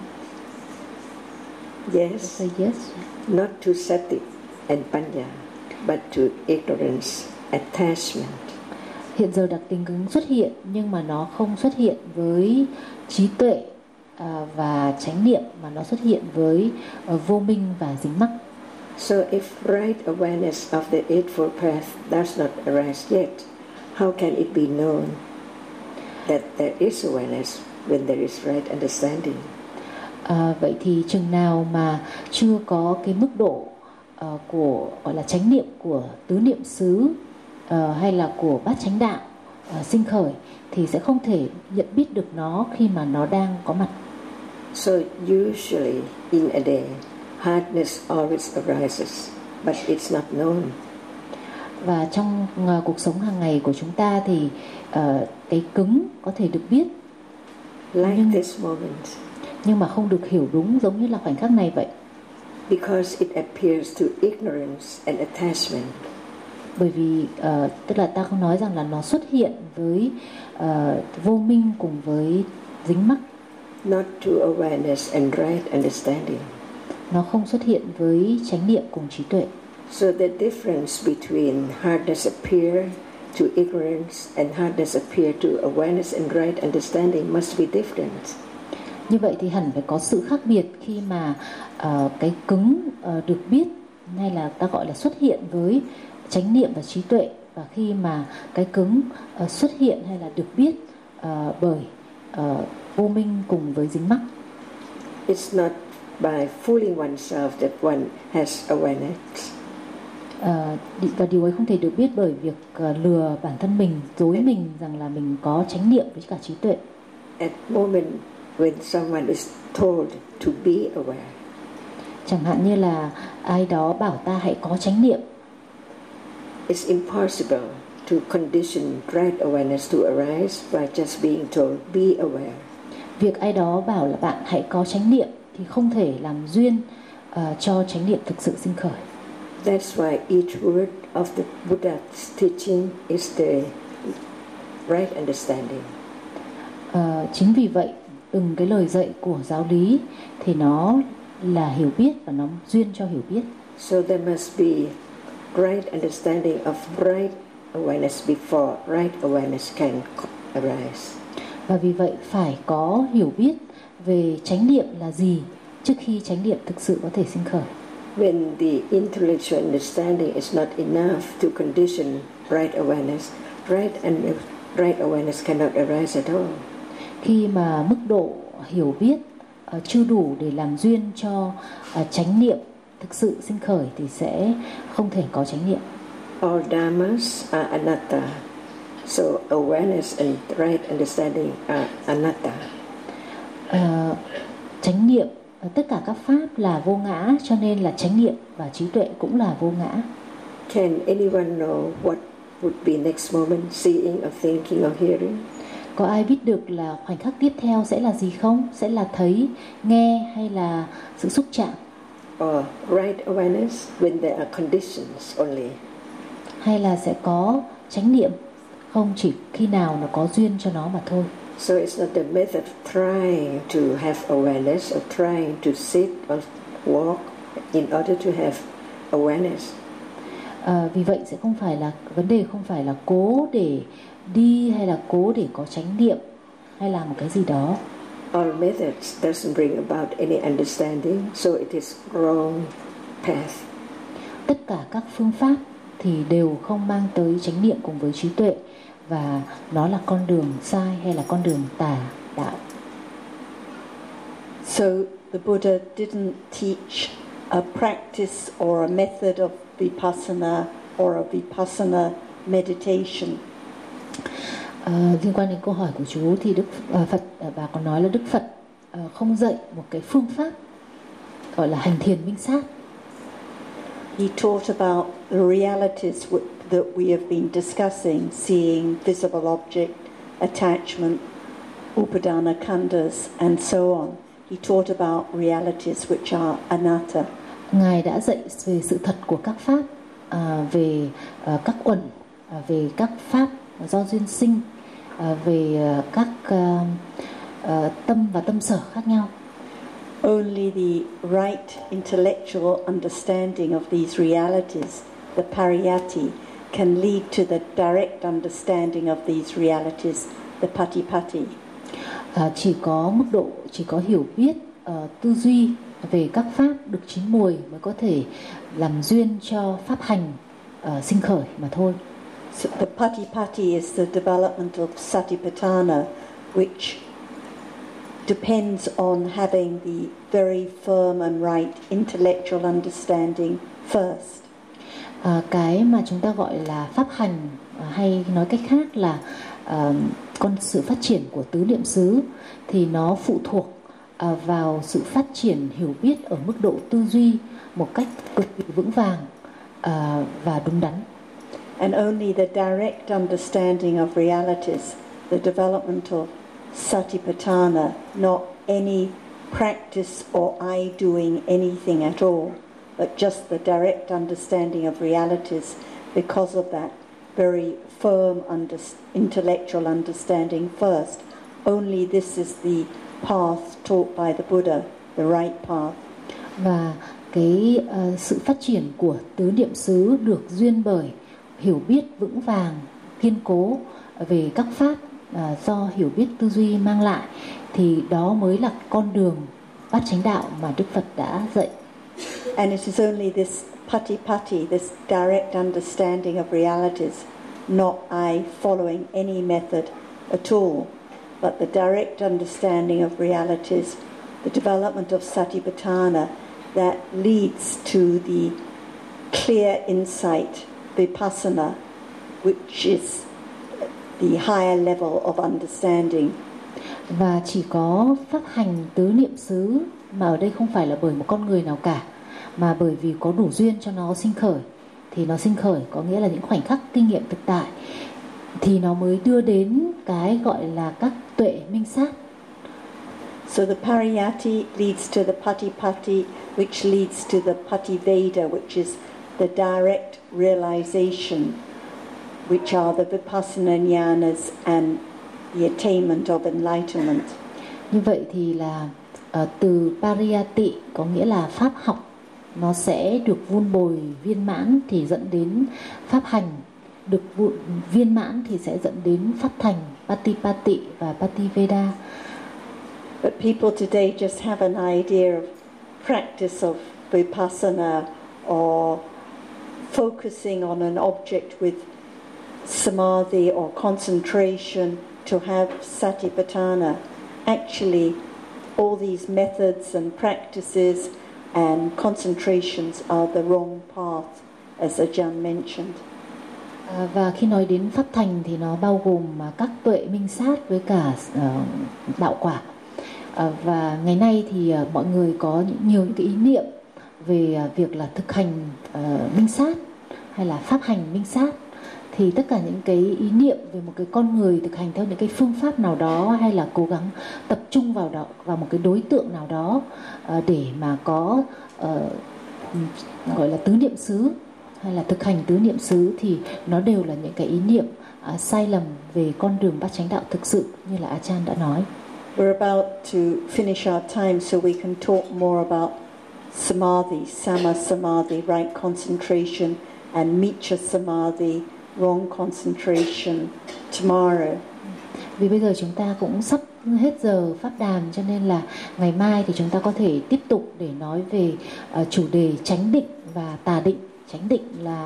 Yes. Say yes. Not to sati and panya, but to ignorance, attachment. Hiện giờ đặc tính cứng xuất hiện, nhưng mà nó không xuất hiện với trí tuệ và chánh niệm, mà nó xuất hiện với vô minh và dính mắc. So if right awareness of the Eightfold Path does not arise yet, how can it be known that there is awareness when there is right understanding? Vậy thì chừng nào mà chưa có cái mức độ của gọi là chánh niệm của tứ niệm xứ hay là của bát chánh đạo sinh khởi, thì sẽ không thể nhận biết được nó khi mà nó đang có mặt. So usually in a day, hardness always arises, but it's not known. Và trong cuộc sống hàng ngày của chúng ta thì cái cứng có thể được biết, like this moment, nhưng mà không được hiểu đúng giống như là khoảnh khắc này vậy. Because it appears to ignorance and attachment. Bởi vì tức là ta không nói rằng là nó xuất hiện với vô minh cùng với dính mắc. Not to awareness and right understanding. Nó không xuất hiện với chánh niệm cùng trí tuệ. So the difference between hardness appear to ignorance and hardness appear to awareness and right understanding must be different. Như vậy thì hẳn phải có sự khác biệt khi mà cái cứng được biết, hay là ta gọi là xuất hiện với chánh niệm và trí tuệ, và khi mà cái cứng xuất hiện hay là được biết bởi vô minh cùng với dính mắc. It's not by fooling oneself that one has awareness. Và điều ấy không thể được biết bởi việc lừa bản thân mình, dối mình rằng là mình có chánh niệm với cả trí tuệ. At moment when someone is told to be aware. Chẳng hạn như là ai đó bảo ta hãy có chánh niệm. it's impossible to condition right awareness to arise by just being told be aware. Việc ai đó bảo là bạn hãy có chánh niệm thì không thể làm duyên cho chánh niệm thực sự sinh khởi. That's why each word of the Buddha's teaching is the right understanding. Chính vì vậy từng cái lời dạy của giáo lý thì nó là hiểu biết và nó duyên cho hiểu biết. So there must be right understanding of right awareness before right awareness can arise. Và vì vậy phải có hiểu biết về chánh niệm là gì trước khi chánh niệm thực sự có thể sinh khởi. When the intellectual understanding is not enough to condition right awareness, right awareness cannot arise at all. Khi mà mức độ hiểu biết chưa đủ để làm duyên cho chánh niệm thực sự sinh khởi thì sẽ không thể có chánh niệm. All dhammas are anatta. So awareness and right understanding are anatta. Chánh niệm, tất cả các pháp là vô ngã, cho nên là chánh niệm và trí tuệ cũng là vô ngã. Can anyone know what would be next moment, seeing or thinking or hearing? Có ai biết được là khoảnh khắc tiếp theo sẽ là gì không? Sẽ là thấy, nghe hay là sự xúc chạm? Or right awareness when there are conditions only? Hay là sẽ có chánh niệm không chỉ khi nào nó có duyên cho nó mà thôi? So it's not the method of trying to have awareness or trying to sit or walk in order to have awareness. Vì vậy sẽ không phải là vấn đề, không phải là cố để đi hay là cố để có chánh niệm hay là một cái gì đó. All methods doesn't bring about any understanding, so it is wrong path. Tất cả các phương pháp thì đều không mang tới chánh niệm cùng với trí tuệ, và nó là con đường sai hay là con đường tà đạo. So the Buddha didn't teach a practice or a method of vipassana or a vipassana meditation. Liên quan đến câu hỏi của chú thì Phật bà còn nói là Đức Phật không dạy một cái phương pháp gọi là hành thiền minh sát. He taught about the realities that we have been discussing, seeing visible object, attachment, upadana khandhas, and so on. He taught about realities which are anatta. Ngài đã dạy về sự thật của các pháp, về các uẩn, về các pháp do duyên sinh, về các tâm và tâm sở khác nhau. Only the right intellectual understanding of these realities, the pariyatti, can lead to the direct understanding of these realities, the patipatti. Chỉ có hiểu biết tư duy về các pháp được chín mùi mới có thể làm duyên cho pháp hành sinh khởi mà thôi. So the patipatti is the development of satipatthana, which depends on having the very firm and right intellectual understanding first. Cái mà chúng ta gọi là pháp hành, hay nói cách khác là sự phát triển của tứ niệm xứ, thì nó phụ thuộc vào sự phát triển hiểu biết ở mức độ tư duy một cách cực kỳ vững vàng và đúng đắn. And only the direct understanding of realities, the development of satipatthana, not any practice or I doing anything at all, but just the direct understanding of realities because of that very firm intellectual understanding first. Only this is the path taught by the Buddha, the right path. Và cái sự phát triển của tứ niệm xứ được duyên bởi hiểu biết vững vàng, kiên cố về các pháp do hiểu biết tư duy mang lại, thì đó mới là con đường bát chánh đạo mà Đức Phật đã dạy. And it is only this patipatti, this direct understanding of realities, not I following any method at all, but the direct understanding of realities, the development of satipatthana, that leads to the clear insight, vipassana, which is the higher level of understanding. Và chỉ có pháp hành tứ niệm xứ, mà ở đây không phải là bởi một con người nào cả, mà bởi vì có đủ duyên cho nó sinh khởi, thì nó sinh khởi, có nghĩa là những khoảnh khắc kinh nghiệm thực tại, thì nó mới đưa đến cái gọi là các tuệ minh sát. So the pariyati leads to the patipati, which leads to the pativeda, which is the direct realization, which are the vipassana jnanas and the attainment of enlightenment. Như vậy thì là từ pariyati có nghĩa là pháp học, nó sẽ được vun bồi viên mãn thì dẫn đến pháp hành, được viên mãn thì sẽ dẫn đến pháp thành, patipati và pativeda. But people today just have an idea of practice of vipassana or focusing on an object with samadhi or concentration to have satipatthana. Actually, all these methods and practices and concentrations are the wrong path, as Ajahn mentioned. Và khi nói đến pháp thành thì nó bao gồm các tuệ minh sát với cả đạo quả. Và ngày nay thì mọi người có nhiều những cái ý niệm về việc là thực hành minh sát hay là pháp hành minh sát, thì tất cả những cái ý niệm về một cái con người thực hành theo những cái phương pháp nào đó, hay là cố gắng tập trung vào một cái đối tượng nào đó để mà có gọi là tứ niệm xứ hay là thực hành tứ niệm xứ, thì nó đều là những cái ý niệm sai lầm về con đường bát chánh đạo thực sự, như là Ajahn đã nói. We're about to finish our time so we can talk more about samadhi, sama samadhi, right concentration, and miccha samadhi, wrong concentration, tomorrow. Vì bây giờ chúng ta cũng sắp hết giờ pháp đàm, cho nên là ngày mai thì chúng ta có thể tiếp tục để nói về chủ đề chánh định và tà định. Chánh định là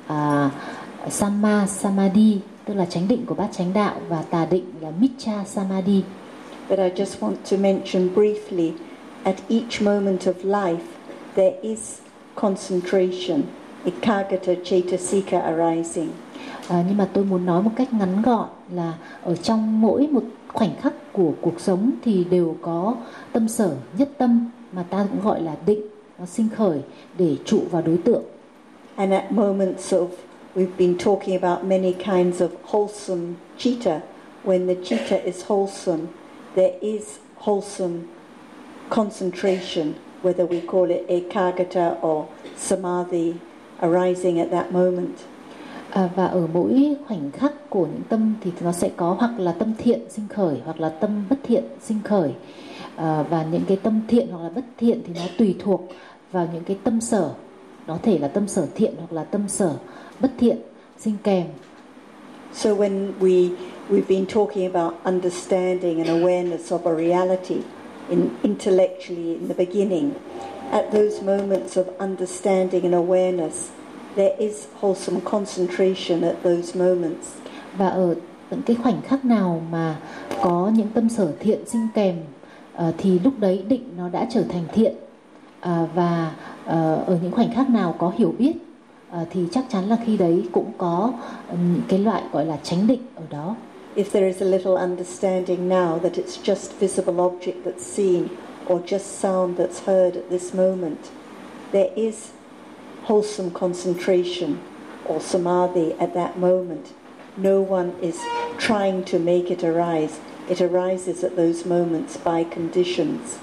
samma samadhi, tức là chánh định của bát chánh đạo, và tà định là miccha samadhi. But I just want to mention briefly, at each moment of life there is concentration, ekagata cetasika arising. Nhưng mà tôi muốn nói một cách ngắn gọn là ở trong mỗi một khoảnh khắc của cuộc sống thì đều có tâm sở nhất tâm, mà ta cũng gọi là định, nó sinh khởi để trụ vào đối tượng. And at moments of, we've been talking about many kinds of wholesome citta. When the citta is wholesome, there is wholesome concentration, whether we call it ekagata or samadhi, arising at that moment. Và ở mỗi khoảnh khắc của những tâm thì nó sẽ có hoặc là tâm thiện sinh khởi, hoặc là tâm bất thiện sinh khởi. Và những cái tâm thiện hoặc là bất thiện thì nó tùy thuộc vào những cái tâm sở, nó thể là tâm sở thiện hoặc là tâm sở bất thiện sinh kèm. So when we've been talking about understanding and awareness of a reality intellectually in the beginning, at those moments of understanding and awareness, there is wholesome concentration at those moments. Và ở những cái khoảnh khắc nào mà có những tâm sở thiện sinh kèm thì lúc đấy định nó đã trở thành thiện. Và ở những khoảnh khắc nào có hiểu biết thì chắc chắn là khi đấy cũng có những cái loại gọi là chánh định ở đó. If there is a little understanding now that it's just visible object that's seen or just sound that's heard at this moment, there is wholesome concentration or samadhi at that moment. No one is trying to make it arise. It arises at those moments by conditions.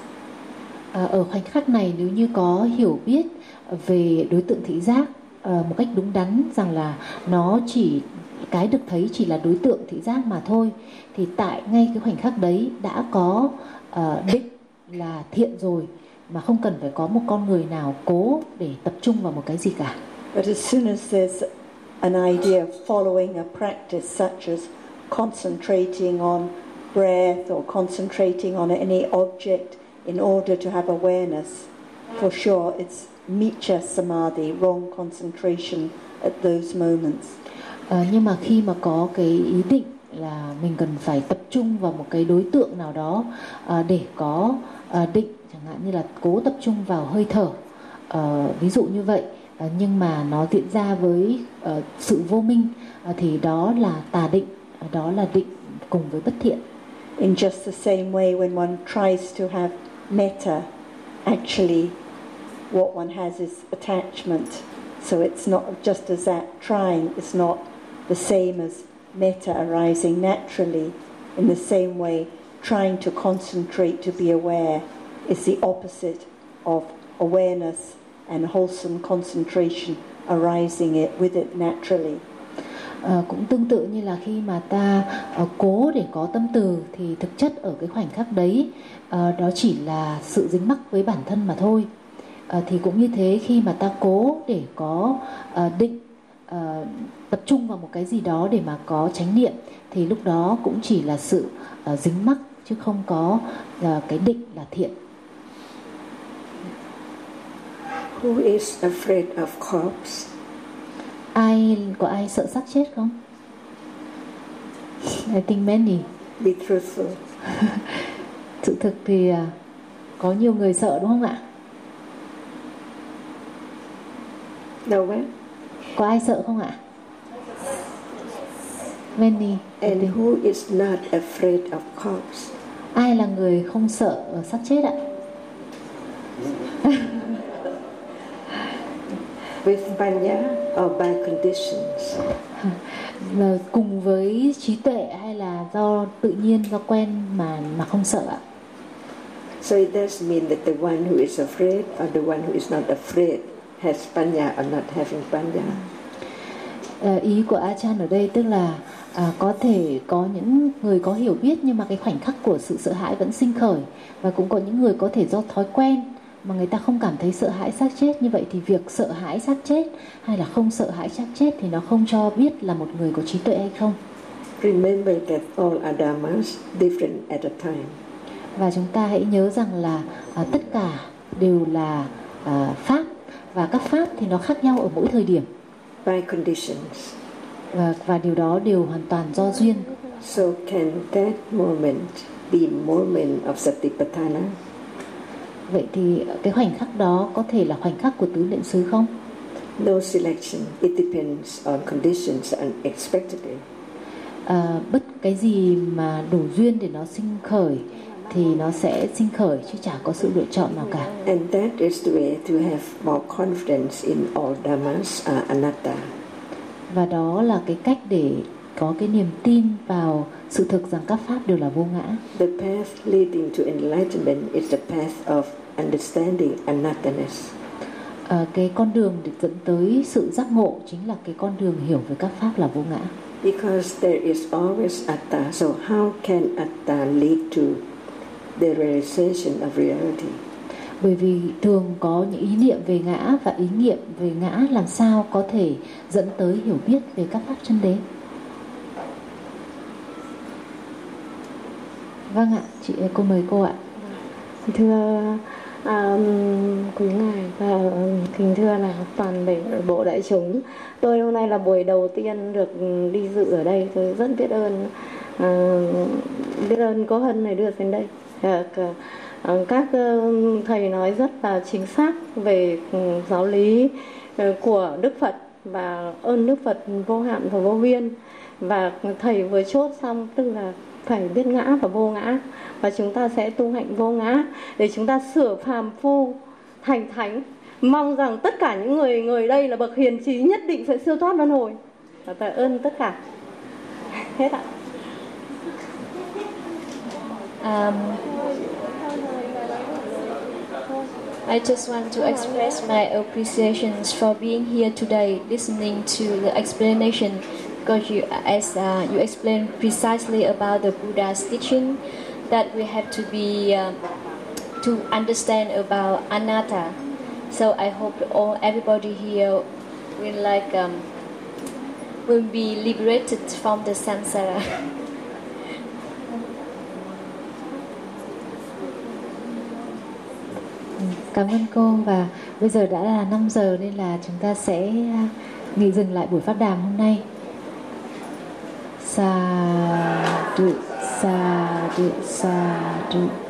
Ở khoảnh khắc này, nếu như có hiểu biết về đối tượng thị giác một cách đúng đắn, rằng là nó chỉ, cái được thấy chỉ là đối tượng thị giác mà thôi, thì tại ngay cái khoảnh khắc đấy đã có định là thiện rồi, mà không cần phải có một con người nào cố để tập trung vào một cái gì cả. But as soon as there's an idea of following a practice such as concentrating on breath or concentrating on any object in order to have awareness, for sure it's miccha samadhi, wrong concentration at those moments. Nhưng mà khi mà có cái ý định là mình cần phải tập trung vào một cái đối tượng nào đó để có định, chẳng hạn như là cố tập trung vào hơi thở, ví dụ như vậy, nhưng mà nó diễn ra với sự vô minh, thì đó là tà định, đó là định cùng với bất thiện. In just the same way, when one tries to have metta, actually what one has is attachment. So it's not just as that trying, it's not the same as metta arising naturally. In the same way, trying to concentrate to be aware is the opposite of awareness and wholesome concentration arising with it naturally. Cũng tương tự như là khi mà ta cố để có tâm từ thì thực chất ở cái khoảnh khắc đấy đó chỉ là sự dính mắc với bản thân mà thôi. Thì cũng như thế, khi mà ta cố để có định tập trung vào một cái gì đó để mà có chánh niệm thì lúc đó cũng chỉ là sự dính mắc chứ không có cái định là thiện. Who is afraid of corpse? Có ai sợ xác chết không? I think many. Be truthful. Sự thực thì có nhiều người sợ đúng không ạ? No way. Có ai sợ không ạ? Many. And who is not afraid of corpse? Ai là người không sợ xác chết ạ? With panya or by conditions? Cùng với trí tuệ hay là do tự nhiên, do quen mà không sợ ạ? So it does mean that the one who is afraid or the one who is not afraid has panya or not having panya. Ý của Ajahn ở đây tức là có thể có những người có hiểu biết nhưng mà cái khoảnh khắc của sự sợ hãi vẫn sinh khởi, và cũng có những người có thể do thói quen mà người ta không cảm thấy sợ hãi xác chết. Như vậy thì việc sợ hãi xác chết hay là không sợ hãi xác chết thì nó không cho biết là một người có trí tuệ hay không. Remember that all are dhammas different at a time. Và chúng ta hãy nhớ rằng là tất cả đều là pháp, và các pháp thì nó khác nhau ở mỗi thời điểm. By conditions. Và điều đó đều hoàn toàn do duyên. So can that moment be moment of Satipatthana? Vậy thì cái khoảnh khắc đó có thể là khoảnh khắc của tứ niệm xứ không? No selection. It depends on conditions unexpectedly. Bất cái gì mà đủ duyên để nó sinh khởi thì nó sẽ sinh khởi, chứ chả có sự lựa chọn nào cả. And that is the way to have more confidence in all dhammas are anatta. Và đó là cái cách để có cái niềm tin vào sự thực rằng các pháp đều là vô ngã. The path leading to enlightenment is the path of understanding anattaness. Cái con đường để dẫn tới sự giác ngộ chính là cái con đường hiểu về các pháp là vô ngã. Because there is always atta, so how can atta lead to the realization of reality? Bởi vì thường có những ý niệm về ngã, và ý niệm về ngã làm sao có thể dẫn tới hiểu biết về các pháp chân đế. Vâng ạ, cô mời cô ạ. Thưa quý ngài và kính thưa là toàn thể bộ đại chúng, tôi hôm nay là buổi đầu tiên được đi dự ở đây, tôi rất biết ơn cô Hân này đưa đến đây. Các thầy nói rất là chính xác về giáo lý của Đức Phật, và ơn Đức Phật vô hạn và vô biên. Và thầy vừa chốt xong, tức là phải biết ngã và vô ngã, và chúng ta sẽ tu hạnh vô ngã để chúng ta sửa phàm phu thành thánh. Mong rằng tất cả những người đây là bậc hiền trí nhất định sẽ siêu thoát luân hồi. Và tạ ơn tất cả. Hết ạ. I just want to express my appreciations for being here today, listening to the explanation, because you explained precisely about the Buddha's teaching that we have to be to understand about anatta. So I hope everybody here will be liberated from the samsara. Cảm ơn cô, và bây giờ đã là 5 giờ nên là chúng ta sẽ nghỉ dừng lại buổi pháp đàm hôm nay. Sa du, sa du, sa du.